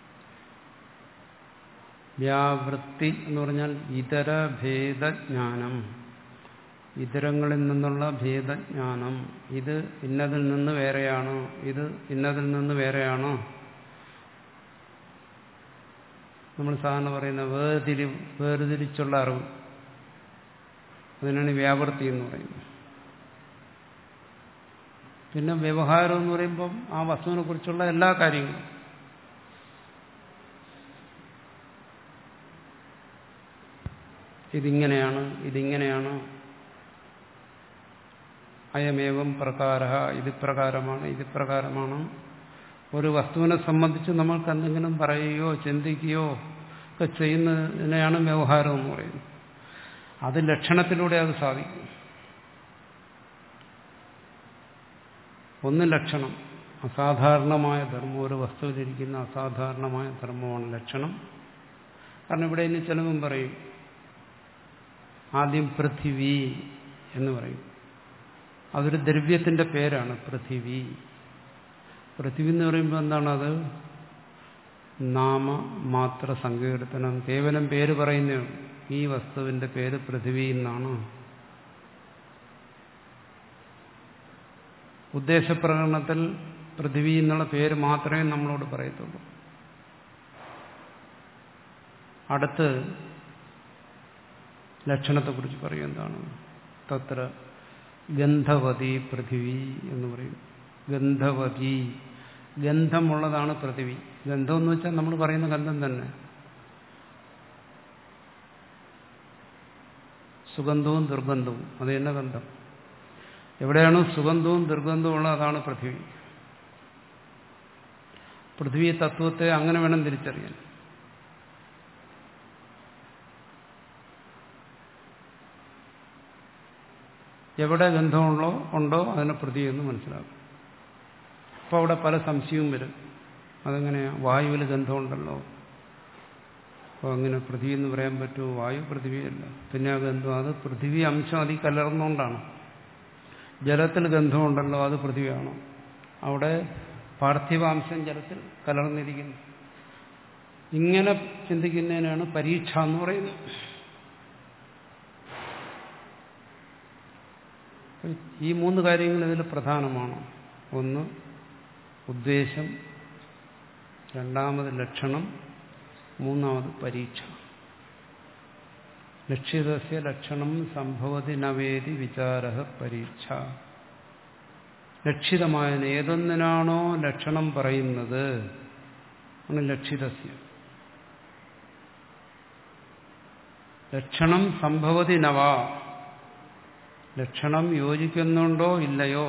വ്യാവൃത്തി എന്ന് പറഞ്ഞാൽ ഇതര ഭേദജ്ഞാനം, ഇതരങ്ങളിൽ നിന്നുള്ള ഭേദജ്ഞാനം. ഇത് ഇന്നതിൽ നിന്ന് വേറെയാണോ, ഇത് ഇന്നതിൽ നിന്ന് വേറെയാണോ. നമ്മൾ സാധാരണ പറയുന്ന വേർതിരി വേർതിരിച്ചുള്ള അറിവ്, അതിനാണ് വ്യാവൃത്തി എന്ന് പറയുന്നത്. പിന്നെ വ്യവഹാരം എന്ന് പറയുമ്പം ആ വസ്തുവിനെ കുറിച്ചുള്ള എല്ലാ കാര്യങ്ങളും. ഇതിങ്ങനെയാണ്, ഇതിങ്ങനെയാണ്, അയമേവം പ്രകാര, ഇത് പ്രകാരമാണ്, ഇത് പ്രകാരമാണ്. ഒരു വസ്തുവിനെ സംബന്ധിച്ച് നമ്മൾക്ക് എന്തെങ്കിലും പറയുകയോ ചിന്തിക്കുകയോ ഒക്കെ ചെയ്യുന്നതിനെയാണ് വ്യവഹാരം എന്ന് പറയുന്നത്. അത് ലക്ഷണത്തിലൂടെ അത് സാധിക്കും. ഒന്ന് ലക്ഷണം, അസാധാരണമായ ധർമ്മം. ഒരു വസ്തുവിലിരിക്കുന്ന അസാധാരണമായ ധർമ്മമാണ് ലക്ഷണം. കാരണം ഇവിടെ ഇനി ചിലവും പറയും. ആദ്യം പൃഥിവി എന്ന് പറയും. അതൊരു ദ്രവ്യത്തിന്റെ പേരാണ് പൃഥിവി. പൃഥിവി എന്ന് പറയുമ്പോൾ എന്താണത്? നാമ മാത്ര സങ്കീർത്തനം, കേവലം പേര് പറയുന്നേ. ഈ വസ്തുവിന്റെ പേര് പൃഥിവി എന്നാണ്. ഉദ്ദേശപ്രകടനത്തിൽ പൃഥിവി എന്നുള്ള പേര് മാത്രമേ നമ്മളോട് പറയത്തുള്ളൂ. അടുത്ത് ലക്ഷണത്തെക്കുറിച്ച് പറയും. എന്താണ്? തത്ര ഗന്ധവതി പൃഥിവി എന്ന് പറയും. ഗന്ധവതി, ഗന്ധമുള്ളതാണ് പൃഥിവി. ഗന്ധം എന്ന് വെച്ചാൽ നമ്മൾ പറയുന്ന ഗന്ധം തന്നെ. സുഗന്ധവും ദുർഗന്ധവും, അത് തന്നെ ഗന്ധം. എവിടെയാണോ സുഗന്ധവും ദുർഗന്ധവും ഉള്ളത് അതാണ് പൃഥിവി. പൃഥ്വി തത്വത്തെ അങ്ങനെ വേണം തിരിച്ചറിയാൻ. എവിടെ ഗന്ധമുള്ളോ ഉണ്ടോ അതിനെ പൃഥ്വി എന്ന് മനസ്സിലാക്കും. അപ്പോൾ അവിടെ പല സംശയവും വരും. അതെങ്ങനെയാ? വായുവിൽ ഗന്ധമുണ്ടല്ലോ, അപ്പോൾ അങ്ങനെ പൃഥ്വി എന്ന് പറയാൻ പറ്റുമോ? വായു പൃഥ്വിയല്ല. പിന്നെ ആ ഗന്ധം അത് പൃഥ്വി അംശം അതിൽ കലർന്നുകൊണ്ടാണ്. ജലത്തിൽ ഗന്ധമുണ്ടല്ലോ, അത് പൃഥ്വിയാണോ? അവിടെ പാർത്ഥിവാംശം ജലത്തിൽ കലർന്നിരിക്കുന്നു. ഇങ്ങനെ ചിന്തിക്കുന്നതിനാണ് പരീക്ഷ എന്ന് പറയുന്നത്. ഈ മൂന്ന് കാര്യങ്ങൾ ഇതിൽ പ്രധാനമാണ്. ഒന്ന് ഉദ്ദേശം, രണ്ടാമത് ലക്ഷണം, മൂന്നാമത് പരീക്ഷ. ലക്ഷ്യതസ്യ ലക്ഷണം സംഭവതി നവേദി വിചാരഃ പരീക്ഷ. ലക്ഷിതമായതിന് ഏതൊന്നിനാണോ ലക്ഷണം പറയുന്നത് ആണ് ലക്ഷിതസ്യ. ലക്ഷണം സംഭവതി നവ, ലക്ഷണം യോജിക്കുന്നുണ്ടോ ഇല്ലയോ,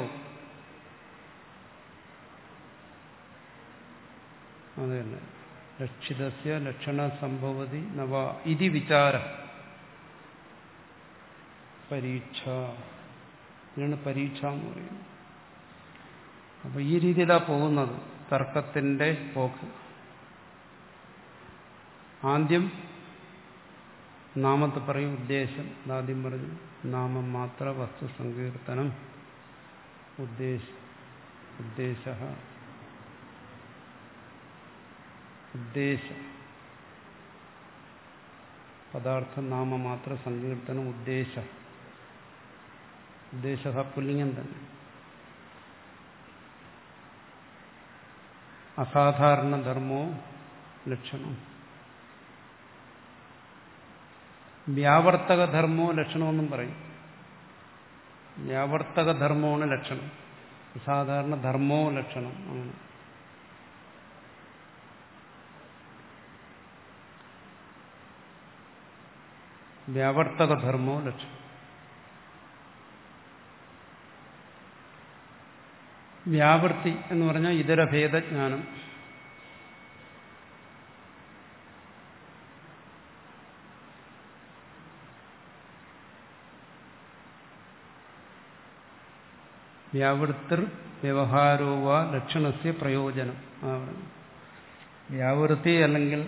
അതന്നെ ലക്ഷിതസ്യ ലക്ഷണ സംഭവതി നവ ഇതി വിചാര പരീക്ഷ. ഇതിനാണ് പരീക്ഷ എന്ന് പറയുന്നത്. അപ്പൊ ഈ രീതിയിലാണ് പോകുന്നത് തർക്കത്തിന്റെ പോക്ക്. ആദ്യം നാമത്തെ പറയും, ഉദ്ദേശം ആദ്യം പറഞ്ഞു. നാമം മാത്ര വസ്തു സങ്കീർത്തനം ഉദ്ദേശ ഉദ്ദേശ ഉദ്ദേശ പദാർത്ഥ നാമമാത്ര സങ്കീർത്തനം ഉദ്ദേശ. ഉദ്ദേശ പുല്ലിംഗം തന്നെ. അസാധാരണ ധർമ്മോ ലക്ഷണം. വ്യാവർത്തക ധർമ്മോ ലക്ഷണമെന്നും പറയും. വ്യാവർത്തക ധർമ്മമാണ് ലക്ഷണം. സാധാരണ ധർമ്മോ ലക്ഷണം. അങ്ങനെ വ്യാവർത്തക ധർമ്മോ ലക്ഷണം. വ്യാവൃത്തി എന്ന് പറഞ്ഞാൽ ഇതര ഭേദജ്ഞാനം. വ്യാവൃത്തിർ വ്യവഹാരോവ ലക്ഷണസ്യ പ്രയോജനം. വ്യാവൃത്തി അല്ലെങ്കിൽ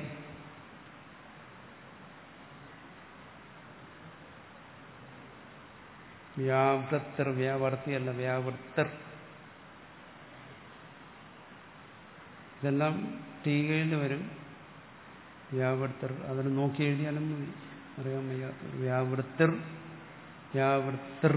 വ്യാവൃത്തിർ, വ്യാവർത്തി അല്ല വ്യാവൃത്തിർ. ഇതെല്ലാം ടീകയിൽ വരും. വ്യാവൃത്തിർ അതിന് നോക്കി എഴുതിയാലും മതി, അറിയാൻ വയ്യാത്ത. വ്യാവൃത്തിർ വ്യാവൃത്തിർ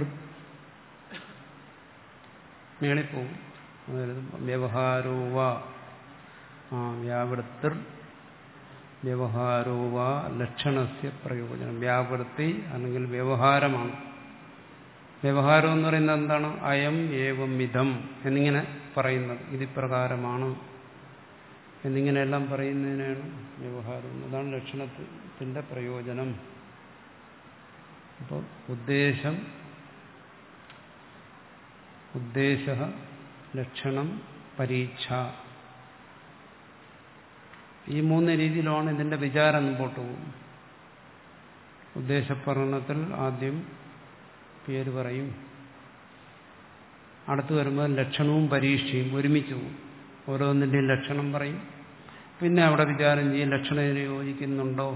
മേളിപ്പോവും. വ്യവഹാരോവ ആ വ്യാവൃത്തിർ വ്യവഹാരോവ ലക്ഷണസ്യ പ്രയോജനം. വ്യാവൃത്തി അല്ലെങ്കിൽ വ്യവഹാരമാണ്. വ്യവഹാരം എന്ന് പറയുന്നത് എന്താണ്? അയം ഏവം വിധം എന്നിങ്ങനെ പറയുന്നത്, ഇതിപ്രകാരമാണ് എന്നിങ്ങനെയെല്ലാം പറയുന്നതിനാണ് വ്യവഹാരം. അതാണ് ലക്ഷണത്തിന്റെ പ്രയോജനം. അപ്പോൾ ഉദ്ദേശം, ഉദ്ദേശ, ലക്ഷണം, പരീക്ഷ, ഈ മൂന്ന് രീതിയിലാണ് ഇതിന്റെ വിചാരം മുമ്പോട്ട് പോകും. ഉദ്ദേശപ്രകടനത്തിൽ ആദ്യം പേര് പറയും, അടുത്ത് വരുമ്പോൾ ലക്ഷണവും പരീക്ഷയും ഒരുമിച്ച് പോകും. ഓരോന്നിൻ്റെയും ലക്ഷണം പറയും. പിന്നെ അവിടെ വിചാരം ചെയ്യും, ലക്ഷണത്തിന് യോജിക്കുന്നുണ്ടോ.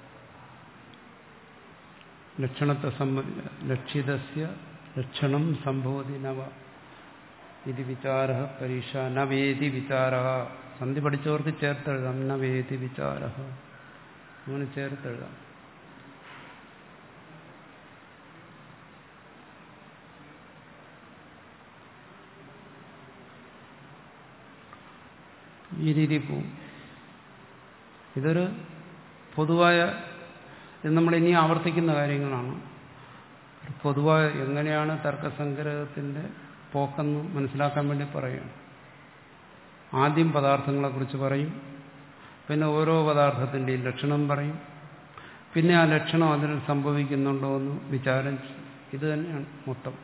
ലക്ഷണത്തെ സംബന്ധിച്ച ലക്ഷിതസ്യ ലക്ഷണം സംഭവതി നവ ഇത് വിചാര പരീക്ഷ നവേദി വിചാര. സന്ധി പഠിച്ചവർക്ക് ചേർത്തെഴുതാം. നവേദി വിചാര അങ്ങനെ ചേർത്തെഴുതാം. ഈ രീതി പോവും. ഇതൊരു പൊതുവായ, ഇത് നമ്മളിനി ആവർത്തിക്കുന്ന കാര്യങ്ങളാണ്. പൊതുവായ എങ്ങനെയാണ് തർക്കസംഗ്രഹത്തിന്റെ പോക്കെന്ന് മനസ്സിലാക്കാൻ വേണ്ടി പറയുകയാണ്. ആദ്യം പദാർത്ഥങ്ങളെക്കുറിച്ച് പറയും, പിന്നെ ഓരോ പദാർത്ഥത്തിൻ്റെയും ലക്ഷണം പറയും, പിന്നെ ആ ലക്ഷണം അതിൽ സംഭവിക്കുന്നുണ്ടോ എന്ന് വിചാരം. ഇത് തന്നെയാണ് മൊത്തം.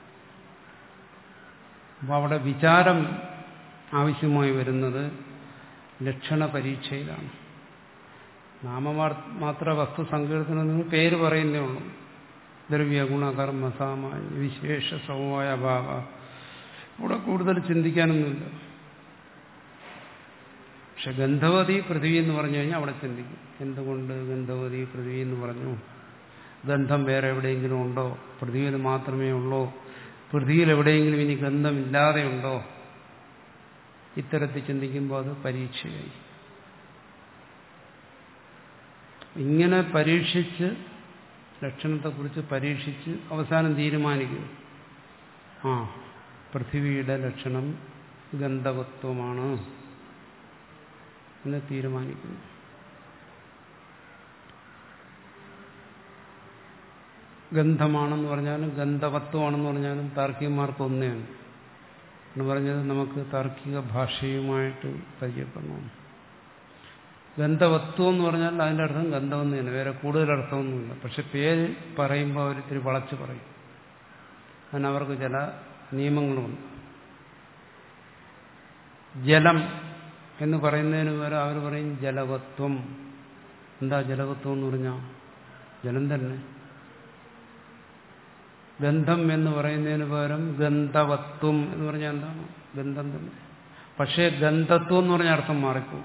അപ്പോൾ അവിടെ വിചാരം ആവശ്യമായി വരുന്നത് ലക്ഷണ പരീക്ഷയിലാണ്. നാമമാത്ര വസ്തു സങ്കീർത്തനം നിങ്ങൾ പേര് പറയുന്നേ ഉള്ളൂ. ദ്രവ്യ ഗുണകർമ്മ സാമാന്യ വിശേഷ സമവായ അഭാവ. ഇവിടെ കൂടുതൽ ചിന്തിക്കാനൊന്നുമില്ല. പക്ഷെ ഗന്ധവതി പൃഥ്വി എന്ന് പറഞ്ഞു കഴിഞ്ഞാൽ അവിടെ ചിന്തിക്കും. എന്തുകൊണ്ട് ഗന്ധവതി പൃഥ്വി എന്ന് പറഞ്ഞു? ഗന്ധം വേറെ എവിടെയെങ്കിലും ഉണ്ടോ? പൃഥ്വിയിൽ മാത്രമേ ഉള്ളൂ? പൃഥ്വിയിൽ എവിടെയെങ്കിലും ഇനി ഗന്ധമില്ലാതെ ഉണ്ടോ? ഇത്തരത്തിൽ ചിന്തിക്കുമ്പോൾ അത് പരീക്ഷയായി. ഇങ്ങനെ പരീക്ഷിച്ച് ലക്ഷണത്തെക്കുറിച്ച് പരീക്ഷിച്ച് അവസാനം തീരുമാനിക്കും. ആ പൃഥിവിയുടെ ലക്ഷണം ഗന്ധവത്വമാണ് എന്ന് തീരുമാനിക്കുന്നു. ഗന്ധമാണെന്ന് പറഞ്ഞാലും ഗന്ധവത്വമാണെന്ന് പറഞ്ഞാലും താർക്കികന്മാർക്ക് ഒന്നെയാണ് എന്ന് പറഞ്ഞത് നമുക്ക് താർക്കിക ഭാഷയുമായിട്ട് പരിചയപ്പെടണം. ഗന്ധവത്വം എന്ന് പറഞ്ഞാൽ അതിൻ്റെ അർത്ഥം ഗന്ധമെന്ന് തന്നെ, വേറെ കൂടുതൽ അർത്ഥമൊന്നുമില്ല. പക്ഷെ പേര് പറയുമ്പോൾ അവരിത്തിരി വളച്ച് പറയും. അതിനവർക്ക് ചില നിയമങ്ങളുണ്ട്. ജലം എന്ന് പറയുന്നതിന് പകരം അവർ പറയും ജലവത്വം. എന്താ ജലവത്വം എന്ന് പറഞ്ഞാൽ? ജലം തന്നെ. ഗന്ധം എന്ന് പറയുന്നതിന് പകരം ഗന്ധവത്വം എന്ന് പറഞ്ഞാൽ എന്താണ്? ഗന്ധം തന്നെ. പക്ഷേ ഗന്ധത്വം എന്ന് പറഞ്ഞ അർത്ഥം മാറിപ്പോകും.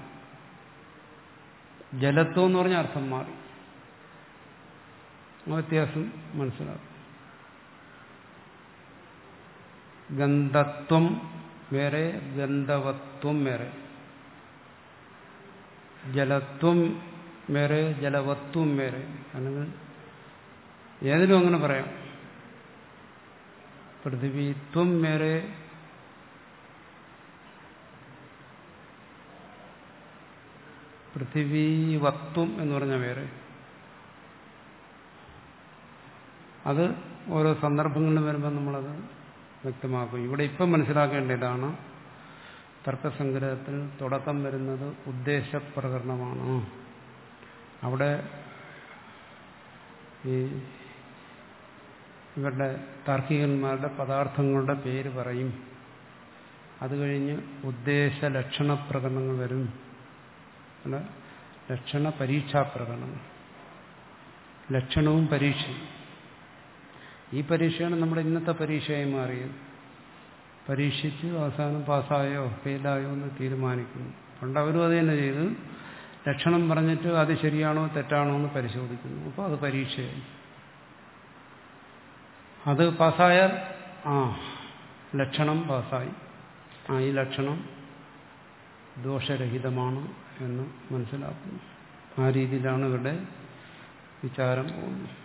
ജലത്വം എന്ന് പറഞ്ഞ അർത്ഥം മാറി. ആ വ്യത്യാസം മനസ്സിലാക്കും. ഗന്ധത്വം വേറെ, ഗന്ധവത്വം വേറെ. ജലത്വം വേറെ, ജലവത്വം വേറെ. അല്ലെങ്കിൽ ഏതിലും അങ്ങനെ പറയാം. പൃഥിവിത്വം വേറെ, പൃഥിവീവത്വം എന്ന് പറഞ്ഞാൽ വേറെ. അത് ഓരോ സന്ദർഭങ്ങളിലും വരുമ്പോൾ നമ്മളത് വ്യക്തമാക്കും. ഇവിടെ ഇപ്പം മനസ്സിലാക്കേണ്ടതാണ്, തർക്കസംഗ്രഹത്തിൽ തുടക്കം വരുന്നത് ഉദ്ദേശപ്രകരണമാണ്. അവിടെ ഈ ഇവരുടെ താർക്കികന്മാരുടെ പദാർത്ഥങ്ങളുടെ പേര് പറയും. അത് കഴിഞ്ഞ് ഉദ്ദേശ ലക്ഷണ പ്രകടനങ്ങൾ വരും. അല്ല, ലക്ഷണ പരീക്ഷാപ്രകടനങ്ങൾ. ലക്ഷണവും പരീക്ഷയും. ഈ പരീക്ഷയാണ് നമ്മുടെ ഇന്നത്തെ പരീക്ഷയായി മാറിയത്. പരീക്ഷിച്ച് അവസാനം പാസ്സായോ ഫെയിലായോ എന്ന് തീരുമാനിക്കുന്നു. പണ്ട് അവരും അത് തന്നെ ചെയ്ത് ലക്ഷണം പറഞ്ഞിട്ട് അത് ശരിയാണോ തെറ്റാണോ എന്ന് പരിശോധിക്കുന്നു. അപ്പോൾ അത് പരീക്ഷയായി. അത് പാസ്സായാൽ ആ ലക്ഷണം പാസ്സായി, ആ ഈ ലക്ഷണം ദോഷരഹിതമാണ് എന്ന് മനസ്സിലാക്കുന്നു. ആ രീതിയിലാണ് ഇവരുടെ വിചാരം പോകുന്നത്.